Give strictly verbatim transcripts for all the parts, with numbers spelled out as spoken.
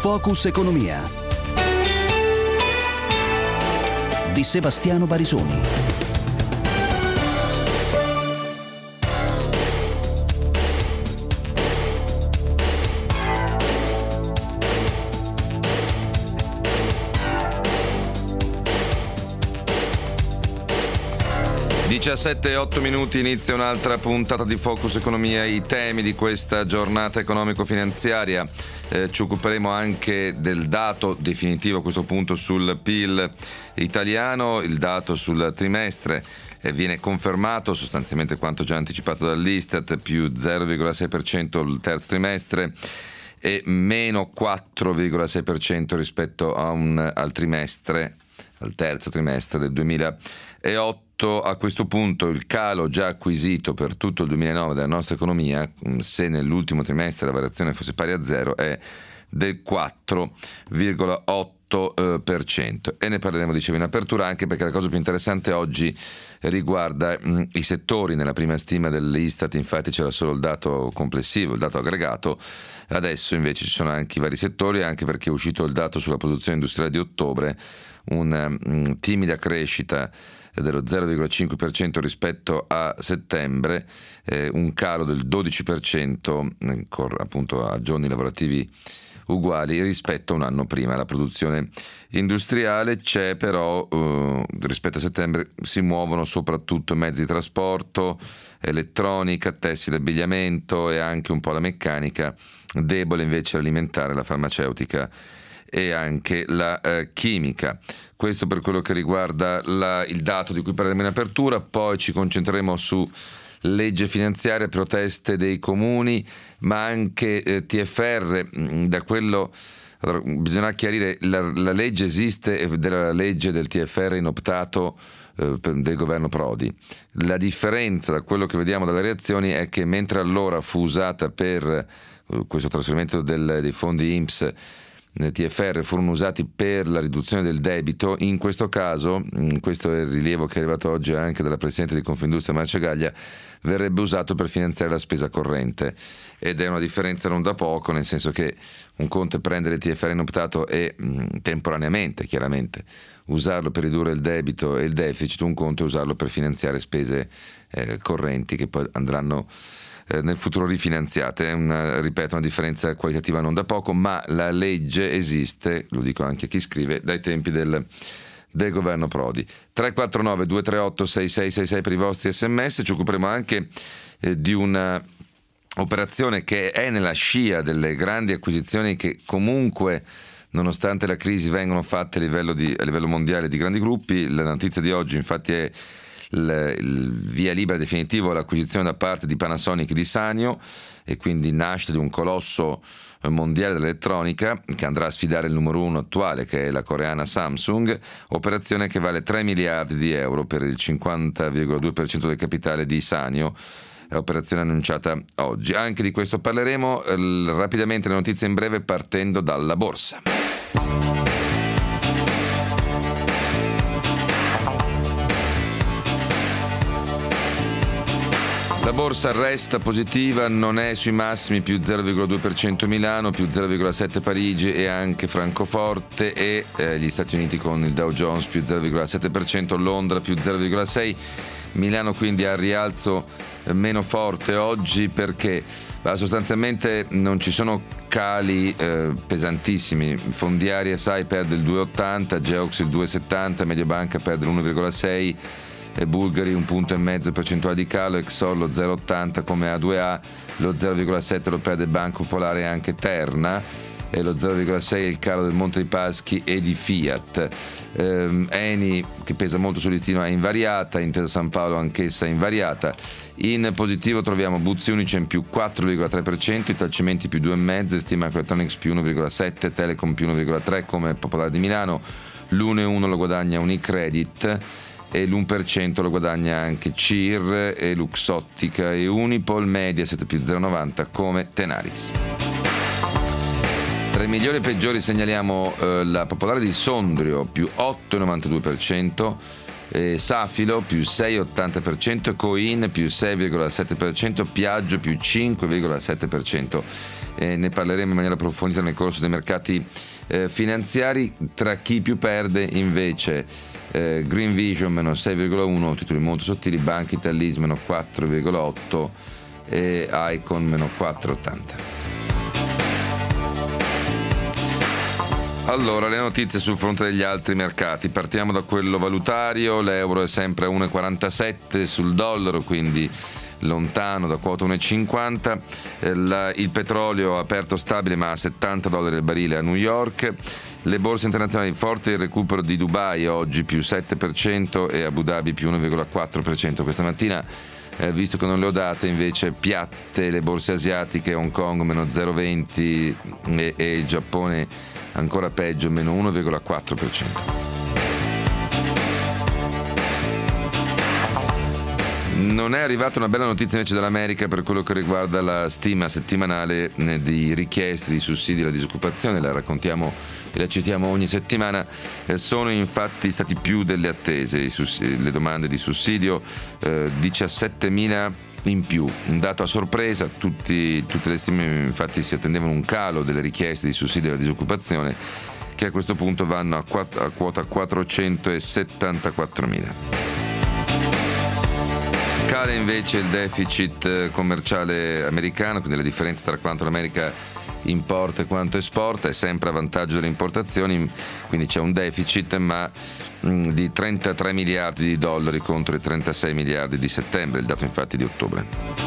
Focus Economia di Sebastiano Barisoni. diciassette e otto minuti, inizia un'altra puntata di Focus Economia. I temi di questa giornata economico-finanziaria, eh, ci occuperemo anche del dato definitivo a questo punto sul P I L italiano. Il dato sul trimestre eh, viene confermato sostanzialmente quanto già anticipato dall'Istat, più zero virgola sei per cento il terzo trimestre e meno quattro virgola sei per cento rispetto a un, al trimestre al terzo trimestre del duemilaotto. A questo punto il calo già acquisito per tutto il duemilanove della nostra economia, se nell'ultimo trimestre la variazione fosse pari a zero, è del quattro virgola otto per cento, e ne parleremo, dicevo, in apertura, anche perché la cosa più interessante oggi riguarda mh, i settori. Nella prima stima dell'Istat infatti c'era solo il dato complessivo, il dato aggregato. Adesso invece ci sono anche i vari settori, anche perché è uscito il dato sulla produzione industriale di ottobre, una mh, timida crescita dello zero virgola cinque per cento rispetto a settembre, eh, un calo del dodici per cento eh, appunto a giorni lavorativi uguali rispetto a un anno prima. La produzione industriale c'è, però eh, rispetto a settembre si muovono soprattutto mezzi di trasporto, elettronica, tessile, abbigliamento e anche un po' la meccanica, debole invece l'alimentare, la farmaceutica e anche la eh, chimica. Questo per quello che riguarda la, il dato di cui parleremo in apertura. Poi ci concentreremo su legge finanziaria, proteste dei comuni, ma anche eh, T F R. Da quello allora, bisogna chiarire, la, la legge esiste, ed è la legge del T F R inoptato eh, del governo Prodi. La differenza da quello che vediamo dalle reazioni è che mentre allora fu usata per eh, questo trasferimento del, dei fondi I N P S, T F R furono usati per la riduzione del debito, in questo caso, questo è il rilievo che è arrivato oggi anche dalla Presidente di Confindustria Marcegaglia, verrebbe usato per finanziare la spesa corrente, ed è una differenza non da poco, nel senso che un conto è prendere il T F R inoptato e mh, temporaneamente, chiaramente, usarlo per ridurre il debito e il deficit, un conto è usarlo per finanziare spese eh, correnti che poi andranno nel futuro rifinanziate. È una, ripeto, una differenza qualitativa non da poco, ma la legge esiste, lo dico anche a chi scrive, dai tempi del, del governo Prodi. Tre quattro nove due tre otto sei sei sei sei per i vostri sms. Ci occuperemo anche eh, di una operazione che è nella scia delle grandi acquisizioni che comunque, nonostante la crisi, vengono fatte a livello, di, a livello mondiale di grandi gruppi. La notizia di oggi infatti è Il, il via libera definitivo all'acquisizione da parte di Panasonic di Sanyo, e quindi nascita di un colosso mondiale dell'elettronica che andrà a sfidare il numero uno attuale, che è la coreana Samsung. Operazione che vale tre miliardi di euro per il cinquanta virgola due per cento del capitale di Sanyo. È operazione annunciata oggi. Anche di questo parleremo. Eh, rapidamente le notizie in breve, partendo dalla borsa. La borsa resta positiva, non è sui massimi, più zero virgola due per cento Milano, più zero virgola sette per cento Parigi e anche Francoforte, e eh, gli Stati Uniti con il Dow Jones più zero virgola sette per cento, Londra più zero virgola sei per cento, Milano quindi ha rialzo eh, meno forte oggi perché bah, sostanzialmente non ci sono cali eh, pesantissimi. Fondiaria S A I perde il due virgola ottanta, Geox il due virgola settanta, Mediobanca perde l'uno virgola sei per cento, e Bulgari un punto e mezzo percentuale di calo, Exor lo zero virgola ottanta come A due A, lo zero virgola sette lo perde Banco Popolare e anche Terna, e lo zero virgola sei è il calo del Monte dei Paschi e di Fiat. ehm, Eni, che pesa molto sul listino, è invariata, Intesa San Paolo anch'essa invariata. In positivo troviamo Buzzi Unicem più quattro virgola tre per cento, Italcementi più due virgola cinque per cento, Stima Electronics più uno virgola sette per cento, Telecom più uno virgola tre per cento come Popolare di Milano, l'uno virgola uno per cento lo guadagna Unicredit e l'uno per cento lo guadagna anche C I R e Luxottica e Unipol, Mediaset più zero virgola novanta come Tenaris. Tra i migliori e peggiori segnaliamo eh, la Popolare di Sondrio più otto virgola novantadue per cento, eh, Safilo più sei virgola ottanta per cento, Coin più sei virgola sette per cento, Piaggio più cinque virgola sette per cento. Eh, ne parleremo in maniera approfondita nel corso dei mercati eh, finanziari. Tra chi più perde invece eh, Green Vision meno sei virgola uno, titoli molto sottili, Banca Italis meno quattro virgola otto e Icon meno quattro virgola ottanta. Allora, le notizie sul fronte degli altri mercati. Partiamo da quello valutario. L'euro è sempre a uno virgola quarantasette sul dollaro, quindi lontano da quota uno virgola cinquanta. Il, il petrolio ha aperto stabile ma a settanta dollari al barile a New York. Le borse internazionali, forte il recupero di Dubai oggi più sette per cento e Abu Dhabi più uno virgola quattro per cento questa mattina. Eh, visto che non le ho date, invece piatte le borse asiatiche, Hong Kong meno zero virgola venti e, e il Giappone ancora peggio, meno uno virgola quattro per cento. Non è arrivata una bella notizia invece dall'America per quello che riguarda la stima settimanale di richieste di sussidi alla disoccupazione. La raccontiamo e la citiamo ogni settimana. Eh, sono infatti stati più delle attese i sussidi, le domande di sussidio, eh, diciassettemila in più, un dato a sorpresa. Tutti, tutte le stime infatti si attendevano un calo delle richieste di sussidio alla disoccupazione, che a questo punto vanno a, quatt- a quota quattrocentosettantaquattromila. Cala invece il deficit commerciale americano, quindi la differenza tra quanto l'America importa e quanto esporta è sempre a vantaggio delle importazioni, quindi c'è un deficit ma mh, di trentatré miliardi di dollari contro i trentasei miliardi di settembre, il dato infatti di ottobre.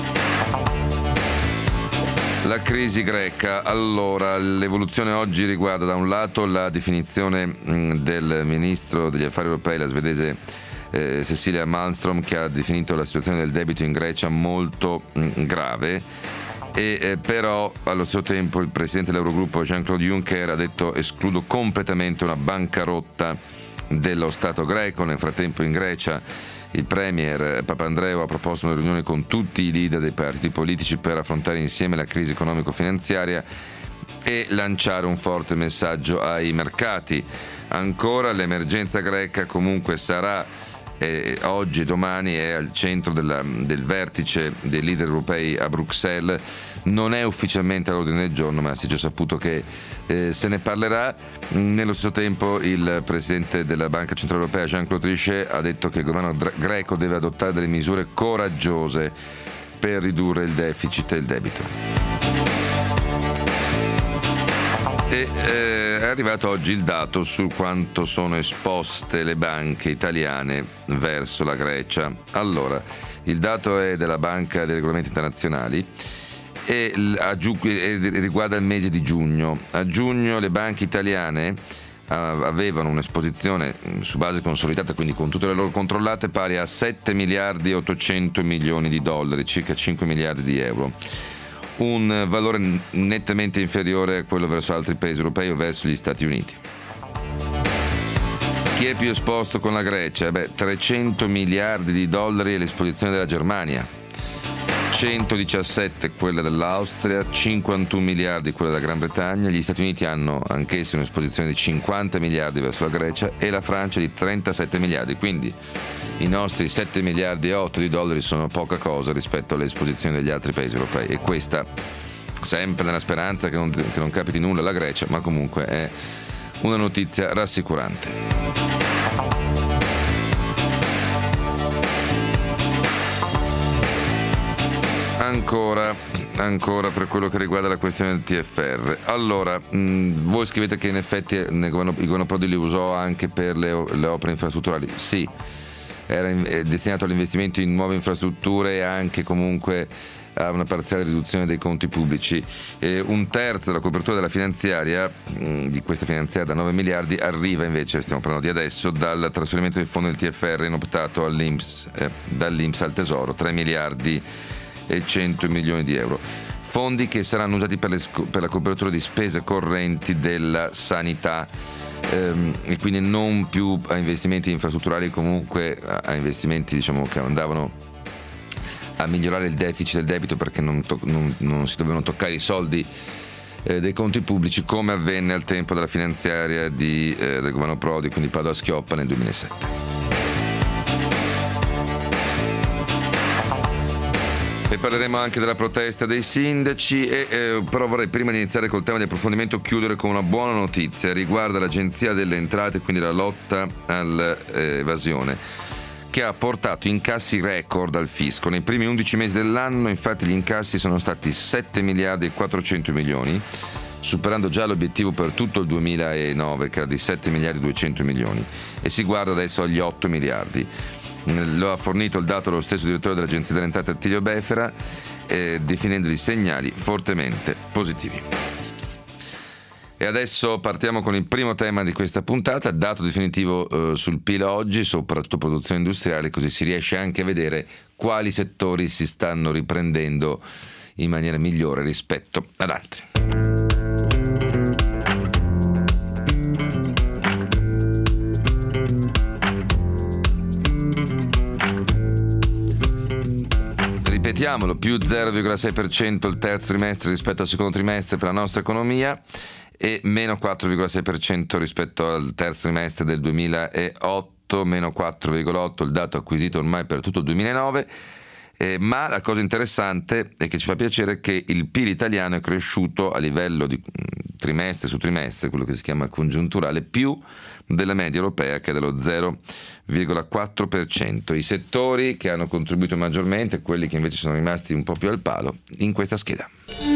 La crisi greca. Allora, l'evoluzione oggi riguarda da un lato la definizione mh, del ministro degli affari europei, la svedese Eh, Cecilia Malmström, che ha definito la situazione del debito in Grecia molto mh, grave e eh, però allo stesso tempo il presidente dell'Eurogruppo Jean-Claude Juncker ha detto: escludo completamente una bancarotta dello Stato greco. Nel frattempo in Grecia il premier Papandreou ha proposto una riunione con tutti i leader dei partiti politici per affrontare insieme la crisi economico-finanziaria e lanciare un forte messaggio ai mercati. Ancora l'emergenza greca comunque sarà Eh, oggi e domani è al centro della, del vertice dei leader europei a Bruxelles. Non è ufficialmente all'ordine del giorno, ma si è già saputo che eh, se ne parlerà. Nello stesso tempo il presidente della Banca Centrale Europea Jean-Claude Trichet ha detto che il governo greco deve adottare delle misure coraggiose per ridurre il deficit e il debito. E eh, è arrivato oggi il dato su quanto sono esposte le banche italiane verso la Grecia. Allora, il dato è della Banca dei Regolamenti Internazionali e riguarda il mese di giugno. A giugno le banche italiane avevano un'esposizione su base consolidata, quindi con tutte le loro controllate, pari a sette miliardi e ottocento milioni di dollari, circa cinque miliardi di euro. Un valore nettamente inferiore a quello verso altri paesi europei o verso gli Stati Uniti. Chi è più esposto con la Grecia? Beh, trecento miliardi di dollari è l'esposizione della Germania, centodiciassette quella dell'Austria, cinquantuno miliardi quella della Gran Bretagna. Gli Stati Uniti hanno anch'essi un'esposizione di cinquanta miliardi verso la Grecia e la Francia di trentasette miliardi, quindi i nostri sette miliardi e otto di dollari sono poca cosa rispetto alle esposizioni degli altri paesi europei, e questa sempre nella speranza che non, che non capiti nulla alla Grecia, ma comunque è una notizia rassicurante. Ancora, ancora per quello che riguarda la questione del T F R. Allora, mh, voi scrivete che in effetti il governo, il governo Prodi li usò anche per le, le opere infrastrutturali. Sì, era in, destinato all'investimento in nuove infrastrutture e anche comunque a una parziale riduzione dei conti pubblici. Eh, un terzo della copertura della finanziaria, mh, di questa finanziaria da nove miliardi, arriva invece, stiamo parlando di adesso, dal trasferimento del fondo del T F R inoptato all'I N P S, eh, dall'I N P S al Tesoro, tre miliardi e cento milioni di euro. Fondi che saranno usati per, le, per la copertura di spese correnti della sanità, ehm, e quindi non più a investimenti infrastrutturali, comunque a investimenti, diciamo, che andavano a migliorare il deficit del debito, perché non, to- non, non si dovevano toccare i soldi eh, dei conti pubblici, come avvenne al tempo della finanziaria di, eh, del governo Prodi, quindi Padoa-Schioppa nel duemilasette. E parleremo anche della protesta dei sindaci, e, eh, però vorrei prima di iniziare col tema di approfondimento chiudere con una buona notizia. Riguarda l'Agenzia delle Entrate, quindi la lotta all'evasione, che ha portato incassi record al fisco. Nei primi undici mesi dell'anno, infatti, gli incassi sono stati sette miliardi e quattrocento milioni, superando già l'obiettivo per tutto il duemilanove, che era di sette miliardi e duecento milioni, e si guarda adesso agli otto miliardi. Lo ha fornito il dato lo stesso direttore dell'Agenzia delle Entrate, Attilio Befera, eh, definendoli segnali fortemente positivi. E adesso partiamo con il primo tema di questa puntata, dato definitivo eh, sul P I L oggi, soprattutto produzione industriale, così si riesce anche a vedere quali settori si stanno riprendendo in maniera migliore rispetto ad altri. Ripetiamolo, più zero virgola sei per cento il terzo trimestre rispetto al secondo trimestre per la nostra economia e meno quattro virgola sei per cento rispetto al terzo trimestre del duemilaotto, meno quattro virgola otto per cento il dato acquisito ormai per tutto il duemilanove. Eh, ma la cosa interessante è che ci fa piacere è che il P I L italiano è cresciuto a livello di trimestre su trimestre, quello che si chiama congiunturale, più della media europea, che è dello zero virgola quattro per cento. I settori che hanno contribuito maggiormente, quelli che invece sono rimasti un po' più al palo, in questa scheda.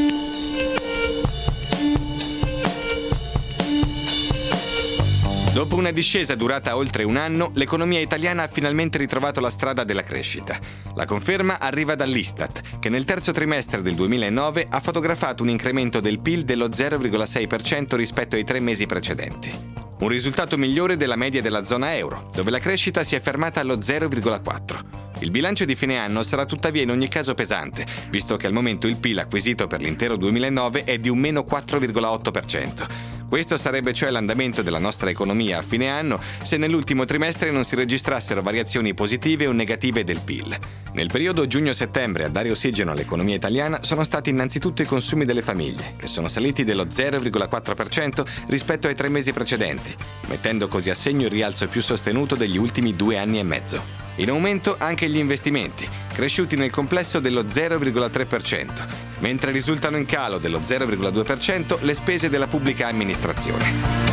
Dopo una discesa durata oltre un anno, l'economia italiana ha finalmente ritrovato la strada della crescita. La conferma arriva dall'Istat, che nel terzo trimestre del duemilanove ha fotografato un incremento del P I L dello zero virgola sei per cento rispetto ai tre mesi precedenti. Un risultato migliore della media della zona euro, dove la crescita si è fermata allo zero virgola quattro. Il bilancio di fine anno sarà tuttavia in ogni caso pesante, visto che al momento il P I L acquisito per l'intero duemilanove è di un meno quattro virgola otto per cento. Questo sarebbe cioè l'andamento della nostra economia a fine anno se nell'ultimo trimestre non si registrassero variazioni positive o negative del P I L. Nel periodo giugno-settembre a dare ossigeno all'economia italiana sono stati innanzitutto i consumi delle famiglie, che sono saliti dello zero virgola quattro per cento rispetto ai tre mesi precedenti, mettendo così a segno il rialzo più sostenuto degli ultimi due anni e mezzo. In aumento anche gli investimenti, cresciuti nel complesso dello zero virgola tre per cento, mentre risultano in calo dello zero virgola due per cento le spese della pubblica amministrazione.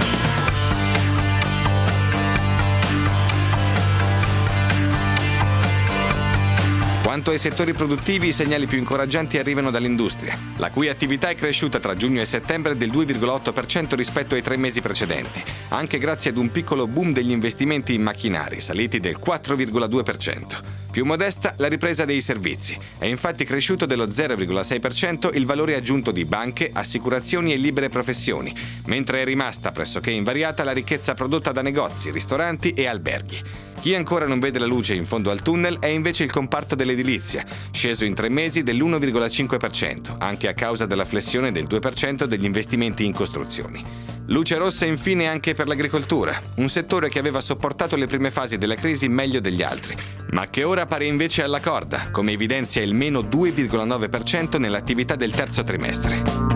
Quanto ai settori produttivi, i segnali più incoraggianti arrivano dall'industria, la cui attività è cresciuta tra giugno e settembre del due virgola otto per cento rispetto ai tre mesi precedenti, anche grazie ad un piccolo boom degli investimenti in macchinari, saliti del quattro virgola due per cento. Più modesta la ripresa dei servizi. È infatti cresciuto dello zero virgola sei per cento il valore aggiunto di banche, assicurazioni e libere professioni, mentre è rimasta pressoché invariata la ricchezza prodotta da negozi, ristoranti e alberghi. Chi ancora non vede la luce in fondo al tunnel è invece il comparto dell'edilizia, sceso in tre mesi dell'uno virgola cinque per cento, anche a causa della flessione del due per cento degli investimenti in costruzioni. Luce rossa infine anche per l'agricoltura, un settore che aveva sopportato le prime fasi della crisi meglio degli altri, ma che ora pare invece alla corda, come evidenzia il meno due virgola nove per cento nell'attività del terzo trimestre.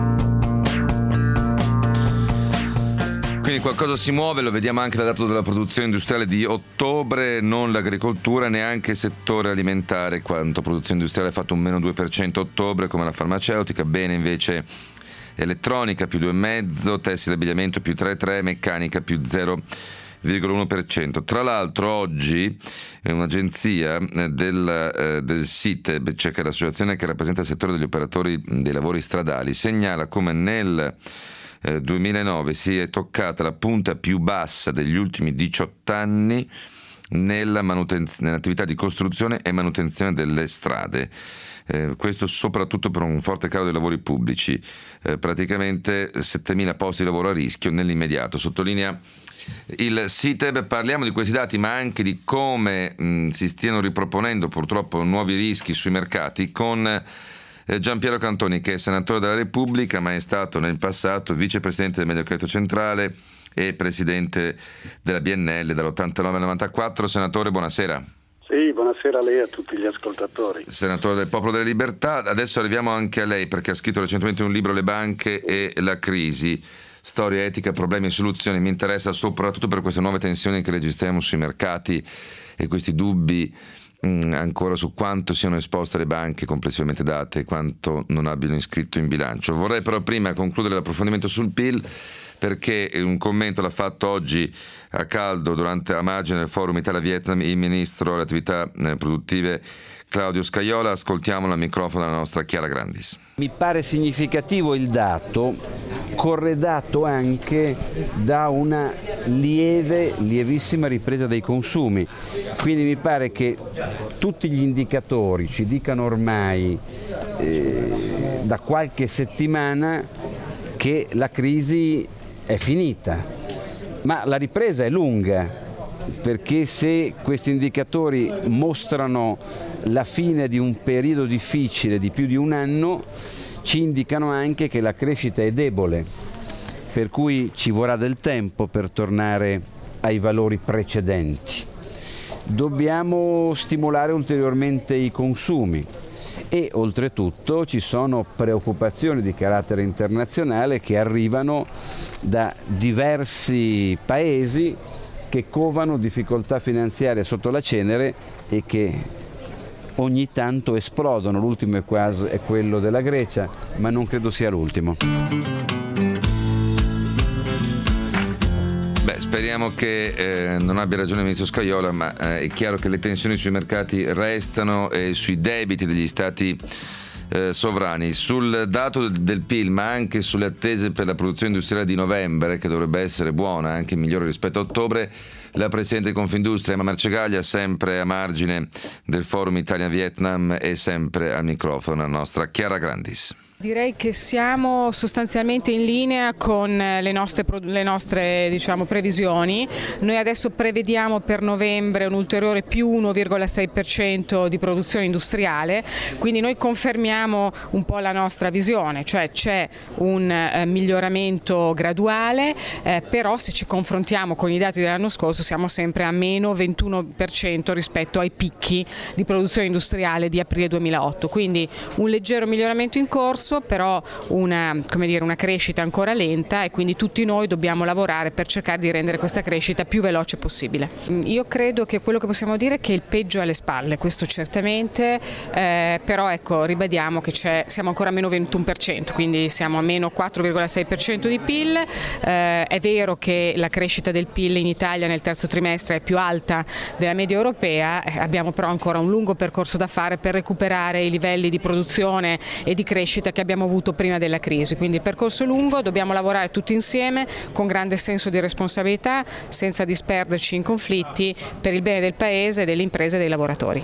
Quindi qualcosa si muove, lo vediamo anche dal dato della produzione industriale di ottobre, non l'agricoltura, neanche il settore alimentare, quanto produzione industriale ha fatto un meno due per cento a ottobre, come la farmaceutica, bene invece elettronica più due virgola cinque per cento, tessile e abbigliamento più tre virgola tre per cento, meccanica più zero virgola uno per cento. Tra l'altro oggi un'agenzia del, eh, del SITEB, cioè che è l'associazione che rappresenta il settore degli operatori dei lavori stradali, segnala come nel duemilanove si è toccata la punta più bassa degli ultimi diciotto anni nella manutenzio- nell'attività di costruzione e manutenzione delle strade. Eh, questo soprattutto per un forte calo dei lavori pubblici, eh, praticamente settemila posti di lavoro a rischio nell'immediato. Sottolinea il SITEB. Parliamo di questi dati, ma anche di come mh, si stiano riproponendo purtroppo nuovi rischi sui mercati, con Gianpiero Cantoni, che è senatore della Repubblica, ma è stato nel passato vicepresidente del Mediocredito Centrale e presidente della B N L dall'ottantanove al novantaquattro. Senatore, buonasera. Sì, buonasera a lei e a tutti gli ascoltatori. Senatore del Popolo delle Libertà, adesso arriviamo anche a lei, perché ha scritto recentemente un libro, Le banche e la crisi, storia, etica, problemi e soluzioni. Mi interessa soprattutto per queste nuove tensioni che registriamo sui mercati e questi dubbi mh, ancora su quanto siano esposte le banche complessivamente date e quanto non abbiano iscritto in bilancio. Vorrei però prima concludere l'approfondimento sul P I L, perché un commento l'ha fatto oggi a caldo durante la margine del forum Italia-Vietnam il ministro delle attività produttive Claudio Scajola. Ascoltiamolo al microfono della nostra Chiara Grandis. Mi pare significativo il dato, corredato anche da una lieve, lievissima ripresa dei consumi. Quindi mi pare che tutti gli indicatori ci dicano ormai eh, da qualche settimana che la crisi è finita, ma la ripresa è lunga, perché se questi indicatori mostrano la fine di un periodo difficile di più di un anno, ci indicano anche che la crescita è debole, per cui ci vorrà del tempo per tornare ai valori precedenti. Dobbiamo stimolare ulteriormente i consumi e oltretutto ci sono preoccupazioni di carattere internazionale che arrivano da diversi paesi che covano difficoltà finanziarie sotto la cenere e che ogni tanto esplodono. L'ultimo è, quasi, è quello della Grecia, ma non credo sia l'ultimo. Beh, speriamo che eh, non abbia ragione il ministro Scajola, ma eh, è chiaro che le tensioni sui mercati restano e sui debiti degli stati eh, sovrani. Sul dato del P I L, ma anche sulle attese per la produzione industriale di novembre, che dovrebbe essere buona, anche migliore rispetto a ottobre, la Presidente di Confindustria, Emma Marcegaglia, sempre a margine del forum Italia-Vietnam e sempre al microfono la nostra Chiara Grandis. Direi che siamo sostanzialmente in linea con le nostre, le nostre diciamo, previsioni. Noi adesso prevediamo per novembre un ulteriore più uno virgola sei per cento di produzione industriale, quindi noi confermiamo un po' la nostra visione, cioè c'è un eh, miglioramento graduale, eh, però se ci confrontiamo con i dati dell'anno scorso siamo sempre a meno ventuno per cento rispetto ai picchi di produzione industriale di aprile duemilaotto, quindi un leggero miglioramento in corso, però una, come dire, una crescita ancora lenta, e quindi tutti noi dobbiamo lavorare per cercare di rendere questa crescita più veloce possibile. Io credo che quello che possiamo dire è che il peggio è alle spalle, questo certamente, eh, però ecco, ribadiamo che c'è, siamo ancora a meno ventuno per cento, quindi siamo a meno quattro virgola sei per cento di P I L, eh, è vero che la crescita del P I L in Italia nel terzo trimestre è più alta della media europea, eh, abbiamo però ancora un lungo percorso da fare per recuperare i livelli di produzione e di crescita che abbiamo avuto prima della crisi, quindi il percorso è lungo, dobbiamo lavorare tutti insieme con grande senso di responsabilità, senza disperderci in conflitti, per il bene del Paese, delle imprese e dei lavoratori.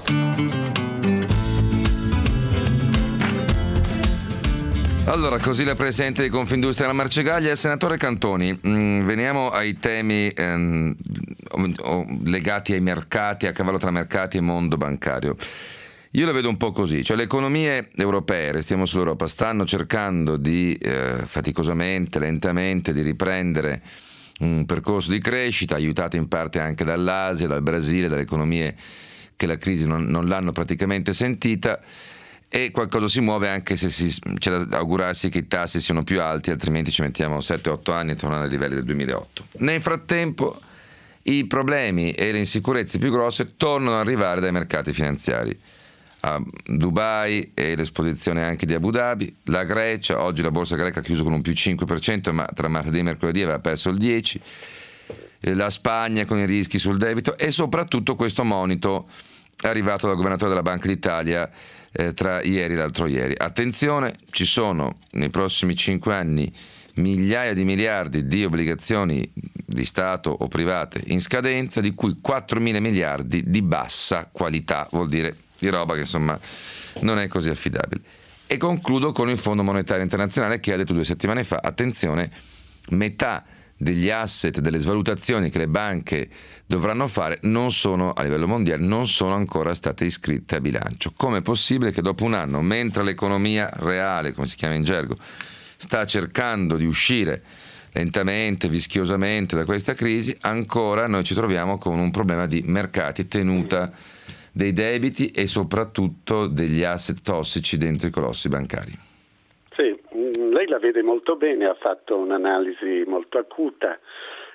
Allora, così la Presidente di Confindustria Emma Marcegaglia e il Senatore Cantoni. Mm, veniamo ai temi ehm, legati ai mercati, a cavallo tra mercati e mondo bancario. Io lo vedo un po' così, cioè le economie europee, restiamo sull'Europa, stanno cercando di eh, faticosamente, lentamente, di riprendere un percorso di crescita, aiutate in parte anche dall'Asia, dal Brasile, dalle economie che la crisi non, non l'hanno praticamente sentita, e qualcosa si muove, anche se si, c'è da augurarsi che i tassi siano più alti, altrimenti ci mettiamo sette otto anni a tornare ai livelli del duemilaotto. Nel frattempo i problemi e le insicurezze più grosse tornano ad arrivare dai mercati finanziari. A Dubai e l'esposizione anche di Abu Dhabi, la Grecia, oggi la borsa greca ha chiuso con un più cinque per cento, ma tra martedì e mercoledì aveva perso il dieci per cento, la Spagna con i rischi sul debito e soprattutto questo monito arrivato dal governatore della Banca d'Italia eh, tra ieri e l'altro ieri. Attenzione, ci sono nei prossimi cinque anni migliaia di miliardi di obbligazioni di Stato o private in scadenza, di cui quattromila miliardi di bassa qualità, vuol dire di roba che insomma non è così affidabile. E concludo con il Fondo Monetario Internazionale che ha detto due settimane fa, attenzione, metà degli asset, delle svalutazioni che le banche dovranno fare non sono, a livello mondiale, non sono ancora state iscritte a bilancio. Com'è possibile che dopo un anno, mentre l'economia reale, come si chiama in gergo, sta cercando di uscire lentamente, vischiosamente da questa crisi, ancora noi ci troviamo con un problema di mercati, tenuta dei debiti e soprattutto degli asset tossici dentro i colossi bancari. Sì, lei la vede molto bene, ha fatto un'analisi molto acuta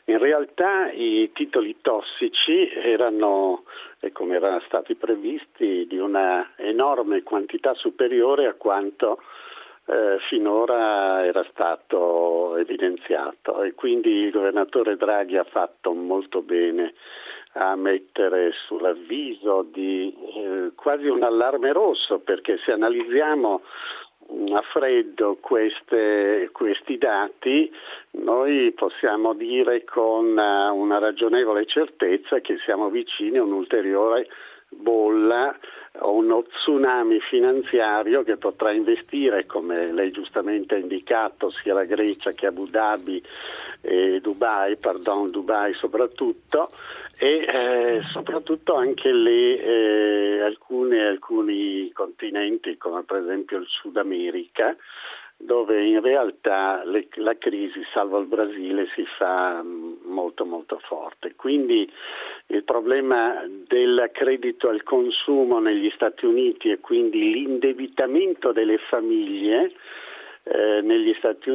In realtà i titoli tossici erano, e come erano stati previsti, di una enorme quantità superiore a quanto eh, finora era stato evidenziato, e quindi il governatore Draghi ha fatto molto bene a mettere sull'avviso di eh, quasi un allarme rosso, perché se analizziamo a freddo queste, questi dati, noi possiamo dire con una ragionevole certezza che siamo vicini a un'ulteriore bolla o uno tsunami finanziario che potrà investire, come lei giustamente ha indicato, sia la Grecia che Abu Dhabi e Dubai, pardon, Dubai soprattutto, e eh, soprattutto anche le, eh, alcune, alcuni continenti, come per esempio il Sud America, dove in realtà le, la crisi, salvo il Brasile, si fa molto molto forte. Quindi il problema del credito al consumo negli Stati Uniti e quindi l'indebitamento delle famiglie eh, negli Stati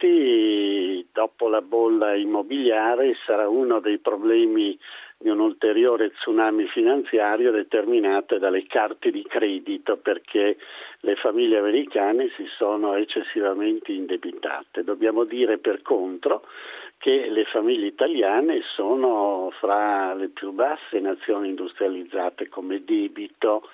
Uniti dopo la bolla immobiliare sarà uno dei problemi di un ulteriore tsunami finanziario determinato dalle carte di credito, perché le famiglie americane si sono eccessivamente indebitate. Dobbiamo dire per contro che le famiglie italiane sono fra le più basse nazioni industrializzate come debito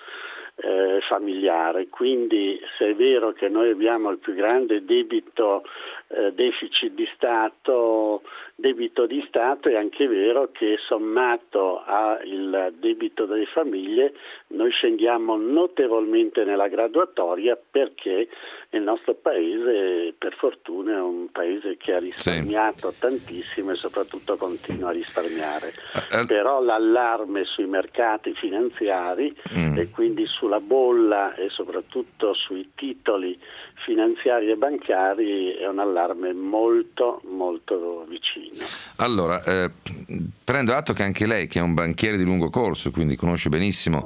eh, familiare, quindi se è vero che noi abbiamo il più grande debito eh, deficit di Stato, debito di Stato, è anche vero che sommato al debito delle famiglie noi scendiamo notevolmente nella graduatoria, perché il nostro paese per fortuna è un paese che ha risparmiato sì. tantissimo e soprattutto continua a risparmiare, uh, uh, però l'allarme sui mercati finanziari mm. e quindi sulla bolla e soprattutto sui titoli finanziari e bancari è un allarme molto molto vicino. Allora, eh, prendo atto che anche lei, che è un banchiere di lungo corso, quindi conosce benissimo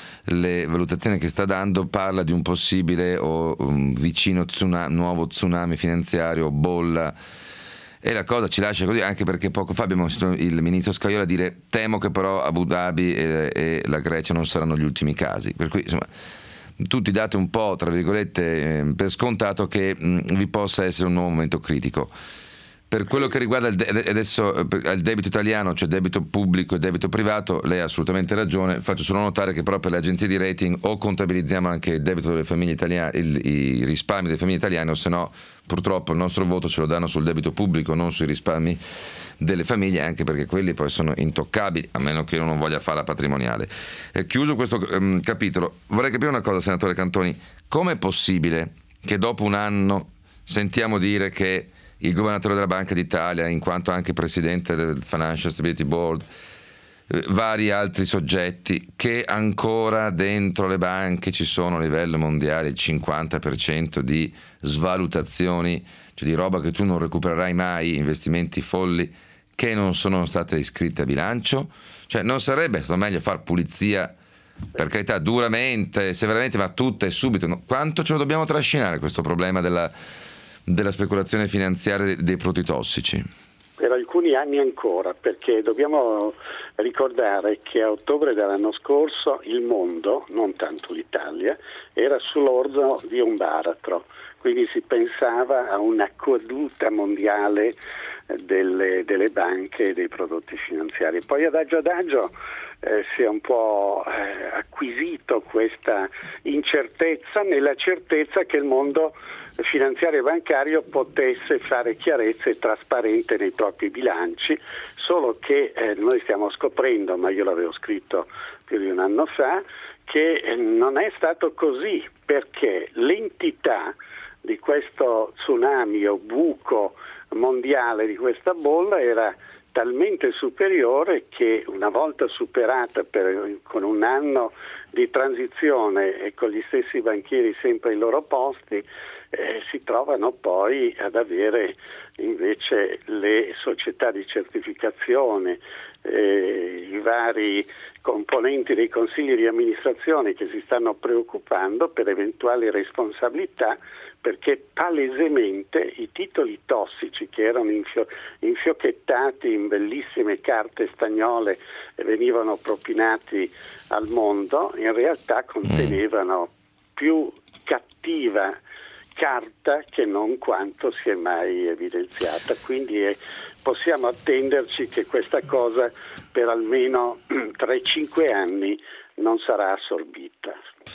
le valutazioni che sta dando, parla di un possibile o um, vicino tsunami, nuovo tsunami finanziario, bolla, e la cosa ci lascia così, anche perché poco fa abbiamo sentito il ministro Scajola dire: temo che però Abu Dhabi e, e la Grecia non saranno gli ultimi casi, per cui insomma tutti date un po' tra virgolette eh, per scontato che mh, vi possa essere un nuovo momento critico. Per quello che riguarda il, de- adesso, il debito italiano, cioè debito pubblico e debito privato, lei ha assolutamente ragione. Faccio solo notare che però per le agenzie di rating o contabilizziamo anche il debito delle famiglie italiane, il, i risparmi delle famiglie italiane, o se no purtroppo il nostro voto ce lo danno sul debito pubblico, non sui risparmi delle famiglie, anche perché quelli poi sono intoccabili, a meno che uno non voglia fare la patrimoniale. Eh, chiuso questo um, capitolo, vorrei capire una cosa, senatore Cantoni: com'è possibile che dopo un anno sentiamo dire che il governatore della Banca d'Italia, in quanto anche presidente del Financial Stability Board, eh, vari altri soggetti, che ancora dentro le banche ci sono a livello mondiale il cinquanta per cento di svalutazioni, cioè di roba che tu non recupererai mai, investimenti folli che non sono state iscritte a bilancio? Cioè non sarebbe stato meglio far pulizia, per carità, duramente, severamente, ma tutta e subito? No? Quanto ce lo dobbiamo trascinare questo problema della della speculazione finanziaria dei prodotti tossici? Per alcuni anni ancora, perché dobbiamo ricordare che a ottobre dell'anno scorso il mondo, non tanto l'Italia, era sull'orlo di un baratro, quindi si pensava a una caduta mondiale delle, delle banche e dei prodotti finanziari. Poi adagio adagio eh, si è un po' eh, acquisito questa incertezza nella certezza che il mondo finanziario e bancario potesse fare chiarezza e trasparente nei propri bilanci, solo che eh, noi stiamo scoprendo, ma io l'avevo scritto più di un anno fa, che eh, non è stato così, perché l'entità di questo tsunami o buco mondiale, di questa bolla, era talmente superiore che una volta superata per, con un anno di transizione e con gli stessi banchieri sempre ai loro posti, eh, si trovano poi ad avere invece le società di certificazione eh, i vari componenti dei consigli di amministrazione che si stanno preoccupando per eventuali responsabilità, perché palesemente i titoli tossici che erano infio- infiocchettati in bellissime carte stagnole e venivano propinati al mondo, in realtà contenevano più cattiva carta che non quanto si è mai evidenziata. Quindi è, possiamo attenderci che questa cosa per almeno tre cinque anni non sarà assorbita.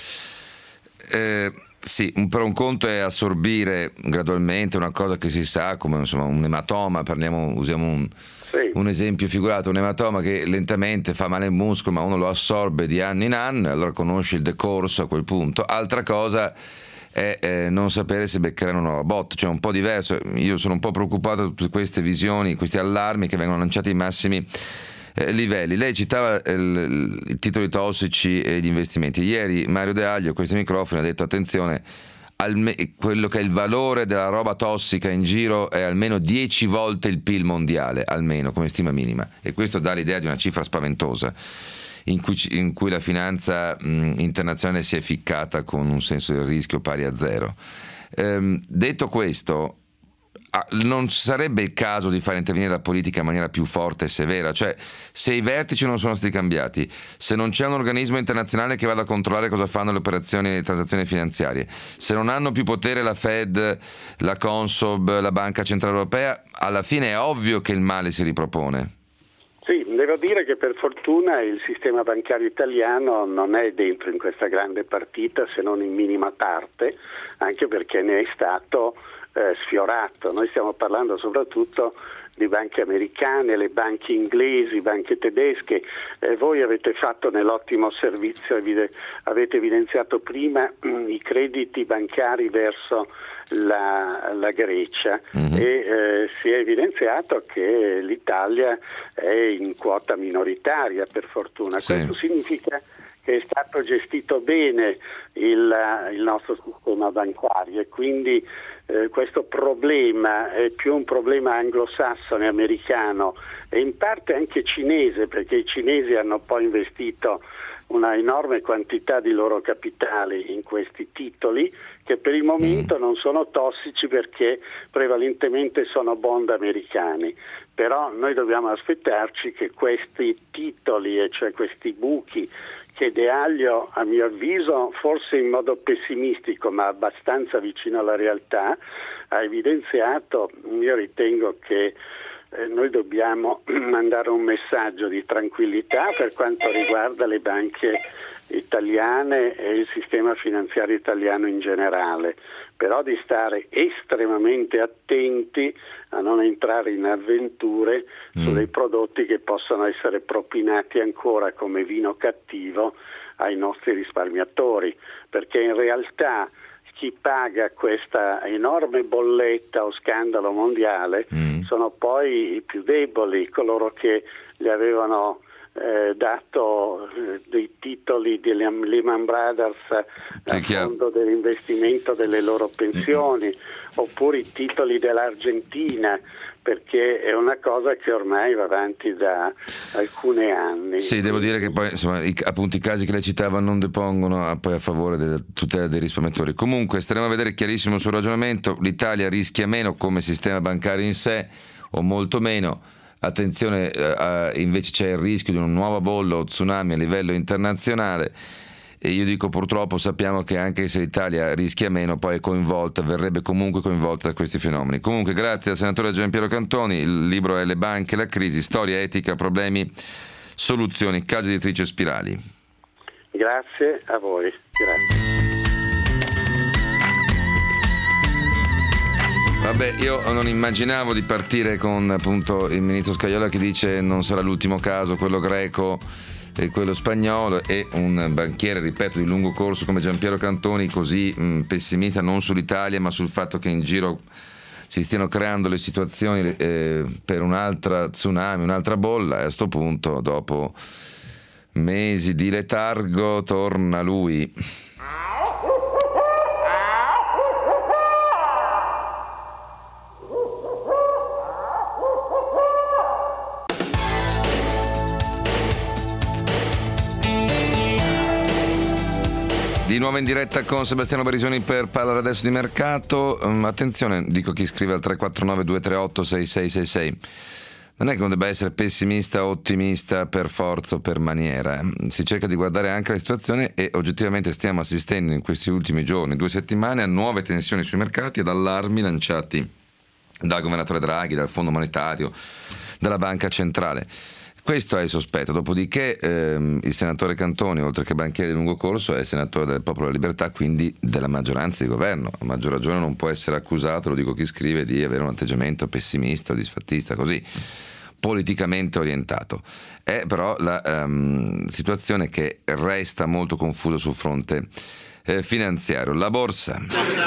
Eh, sì, un, però un conto è assorbire gradualmente una cosa che si sa, come insomma un ematoma, parliamo, usiamo un, sì. un esempio figurato, un ematoma che lentamente fa male al muscolo, ma uno lo assorbe di anno in anno, allora conosci il decorso a quel punto. Altra cosa è eh, non sapere se beccheranno una nuova botta, cioè un po' diverso. Io sono un po' preoccupato da tutte queste visioni, questi allarmi che vengono lanciati ai massimi eh, livelli. Lei citava il, i titoli tossici e gli investimenti. Ieri Mario De Aglio a questi microfoni ha detto attenzione, alme- quello che è il valore della roba tossica in giro è almeno dieci volte il P I L mondiale, almeno come stima minima, e questo dà l'idea di una cifra spaventosa in cui, in cui la finanza mh, internazionale si è ficcata con un senso del rischio pari a zero. Ehm, detto questo, ah, non sarebbe il caso di far intervenire la politica in maniera più forte e severa? Cioè, se i vertici non sono stati cambiati, se non c'è un organismo internazionale che vada a controllare cosa fanno le operazioni e le transazioni finanziarie, se non hanno più potere la Fed, la Consob, la Banca Centrale Europea, alla fine è ovvio che il male si ripropone. Sì, devo dire che per fortuna il sistema bancario italiano non è dentro in questa grande partita, se non in minima parte, anche perché ne è stato eh, sfiorato. Noi stiamo parlando soprattutto di banche americane, le banche inglesi, banche tedesche. Eh, voi avete fatto nell'ottimo servizio, avete evidenziato prima mh, i crediti bancari verso La, la Grecia, mm-hmm. e eh, si è evidenziato che l'Italia è in quota minoritaria, per fortuna. Sì. Questo significa che è stato gestito bene il, il nostro sistema bancario, e quindi eh, questo problema è più un problema anglosassone, americano e in parte anche cinese, perché i cinesi hanno poi investito una enorme quantità di loro capitali in questi titoli che per il momento non sono tossici perché prevalentemente sono bond americani, però noi dobbiamo aspettarci che questi titoli, e cioè questi buchi che De Aglio, a mio avviso, forse in modo pessimistico ma abbastanza vicino alla realtà, ha evidenziato, io ritengo che Eh, noi dobbiamo mandare un messaggio di tranquillità per quanto riguarda le banche italiane e il sistema finanziario italiano in generale, però di stare estremamente attenti a non entrare in avventure mm. su dei prodotti che possono essere propinati ancora come vino cattivo ai nostri risparmiatori, perché in realtà chi paga questa enorme bolletta o scandalo mondiale mm. sono poi i più deboli, coloro che gli avevano eh, dato eh, dei titoli di Lehman Brothers a fondo dell'investimento delle loro pensioni, mm. oppure i titoli dell'Argentina, perché è una cosa che ormai va avanti da alcuni anni. Sì, devo dire che poi insomma i, appunto i casi che lei citava non depongono a, poi a favore della tutela dei risparmiatori. Comunque staremo a vedere, chiarissimo il suo ragionamento. L'Italia rischia meno come sistema bancario in sé, o molto meno. Attenzione, eh, invece c'è il rischio di una nuova bolla o tsunami a livello internazionale. E io dico purtroppo, sappiamo che anche se l'Italia rischia meno, poi è coinvolta, verrebbe comunque coinvolta da questi fenomeni. Comunque grazie al senatore Gianpiero Cantoni, il libro è Le banche e la crisi, storia, etica, problemi, soluzioni, case editrici e spirali. Grazie a voi, grazie. Vabbè, io non immaginavo di partire con appunto il ministro Scajola che dice non sarà l'ultimo caso, quello greco e quello spagnolo, e un banchiere, ripeto, di lungo corso come Gianpiero Cantoni così mh, pessimista non sull'Italia ma sul fatto che in giro si stiano creando le situazioni eh, per un'altra tsunami, un'altra bolla, e a sto punto dopo mesi di letargo torna lui. Di nuovo in diretta con Sebastiano Barisoni per parlare adesso di mercato. Um, attenzione, dico chi scrive al tre quattro nove due tre otto sei sei sei sei. Non è che non debba essere pessimista o ottimista per forza o per maniera. Si cerca di guardare anche la situazione e oggettivamente stiamo assistendo in questi ultimi giorni, due settimane, a nuove tensioni sui mercati ed allarmi lanciati dal governatore Draghi, dal Fondo Monetario, dalla Banca Centrale. Questo è il sospetto, dopodiché ehm, il senatore Cantoni, oltre che banchiere di lungo corso, è senatore del Popolo della Libertà, quindi della maggioranza di governo. A maggior ragione non può essere accusato, lo dico chi scrive, di avere un atteggiamento pessimista o disfattista, così politicamente orientato. È però la um, situazione che resta molto confusa sul fronte eh, finanziario. La borsa.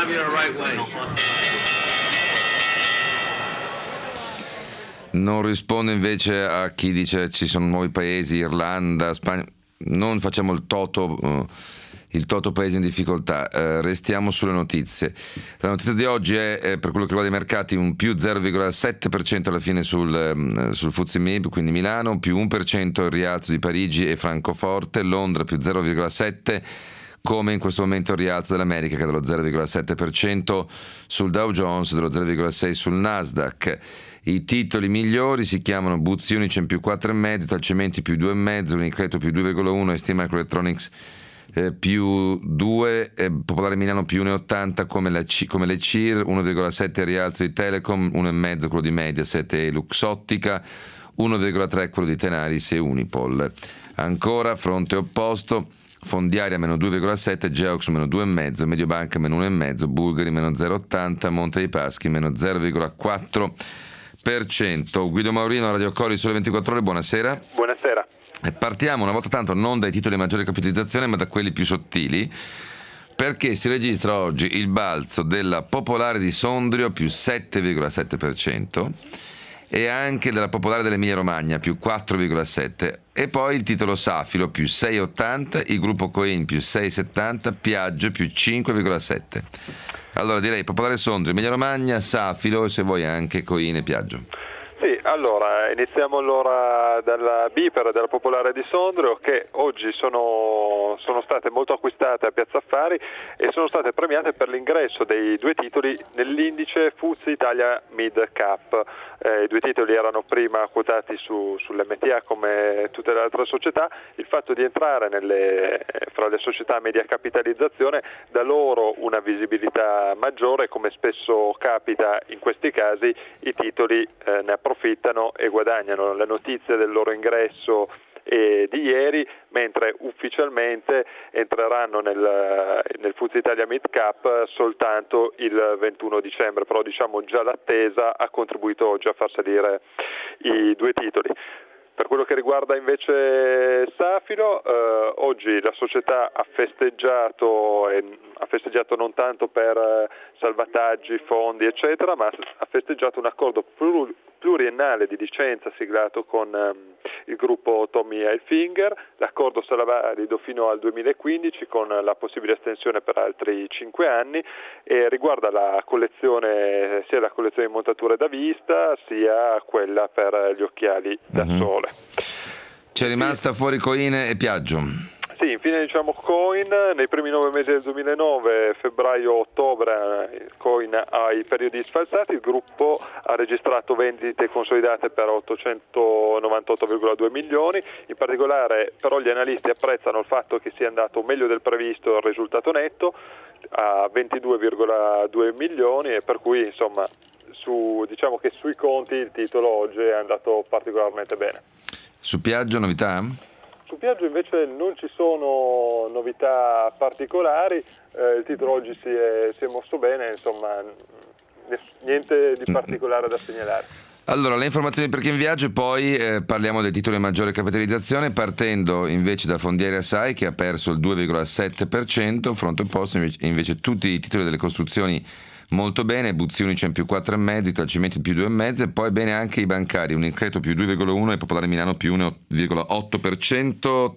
Non rispondo invece a chi dice ci sono nuovi paesi, Irlanda, Spagna. Non facciamo il toto, uh, il toto paesi in difficoltà, uh, restiamo sulle notizie. La notizia di oggi è, eh, per quello che riguarda i mercati, un più zero virgola sette per cento alla fine sul, um, sul F T S E M I B, quindi Milano, più uno per cento il rialzo di Parigi e Francoforte, Londra più zero virgola sette per cento, come in questo momento il rialzo dell'America che è dello zero virgola sette per cento sul Dow Jones, dello zero virgola sei per cento sul Nasdaq. I titoli migliori si chiamano Buzzi Unicem più quattro virgola cinque, Talcementi più due virgola cinque, Unicredito più due virgola uno, S T Microelectronics eh, più due, eh, Popolare Milano più uno virgola ottanta, come, la C, come le C I R, uno virgola sette il rialzo di Telecom, uno virgola cinque quello di Mediaset e Luxottica, uno virgola tre quello di Tenaris e Unipol. Ancora fronte opposto, Fondiaria meno due virgola sette, Geox meno due virgola cinque, Mediobanca meno uno virgola cinque, Bulgari meno zero virgola ottanta, Monte dei Paschi meno zero virgola quattro per cento. Guido Maurino, Radio Cori, Sole ventiquattro Ore, buonasera. Buonasera. Partiamo una volta tanto non dai titoli di maggiore capitalizzazione ma da quelli più sottili, perché si registra oggi il balzo della Popolare di Sondrio più sette virgola sette per cento e anche della Popolare dell'Emilia Romagna più quattro virgola sette per cento, e poi il titolo Safilo più sei virgola ottanta, il gruppo Coin più sei virgola settanta, Piaggio più cinque virgola sette per cento. Allora direi Popolare Sondrio, Emilia Romagna, Safilo e se vuoi anche Coin e Piaggio. Sì, allora iniziamo allora dalla Bipera della Popolare di Sondrio, che oggi sono, sono state molto acquistate a Piazza Affari e sono state premiate per l'ingresso dei due titoli nell'indice F T S E Italia Mid Cap. Eh, I due titoli erano prima quotati su, sull'M T A come tutte le altre società. Il fatto di entrare nelle, fra le società a media capitalizzazione dà loro una visibilità maggiore, come spesso capita in questi casi i titoli eh, ne approfittano e guadagnano. Le notizie del loro ingresso e di ieri, mentre ufficialmente entreranno nel, nel F T S E Italia Mid Cap soltanto il ventuno dicembre, però diciamo già l'attesa ha contribuito oggi a far salire i due titoli. Per quello che riguarda invece Safilo, eh, oggi la società ha festeggiato, e ha festeggiato non tanto per eh, salvataggi, fondi eccetera, ma ha festeggiato un accordo plur- pluriennale di licenza siglato con ehm, il gruppo Tommy Hilfiger. L'accordo sarà valido fino al duemilaquindici con la possibile estensione per altri cinque anni e riguarda la collezione, sia la collezione di montature da vista sia quella per gli occhiali da mm-hmm. sole. C'è rimasta fuori Coin e Piaggio. Sì, infine diciamo Coin, nei primi nove mesi del duemilanove, febbraio-ottobre, Coin ha i periodi sfalsati, il gruppo ha registrato vendite consolidate per ottocentonovantotto virgola due milioni, in particolare però gli analisti apprezzano il fatto che sia andato meglio del previsto il risultato netto a ventidue virgola due milioni e per cui insomma su, diciamo che sui conti il titolo oggi è andato particolarmente bene. Su Piaggio novità? Su Piaggio invece non ci sono novità particolari, eh, il titolo oggi si è, si è mosso bene, insomma niente di particolare da segnalare. Allora, le informazioni per chi è in viaggio e poi eh, parliamo del titolo di maggiore capitalizzazione, partendo invece da Fondiaria Sai che ha perso il due virgola sette per cento, fronte opposto invece, invece tutti i titoli delle costruzioni molto bene, Buzzi Unicem più quattro virgola cinque, Talcementi più due virgola cinque e poi bene anche i bancari, Unicredito più due virgola uno e Popolare Milano più uno virgola otto per cento.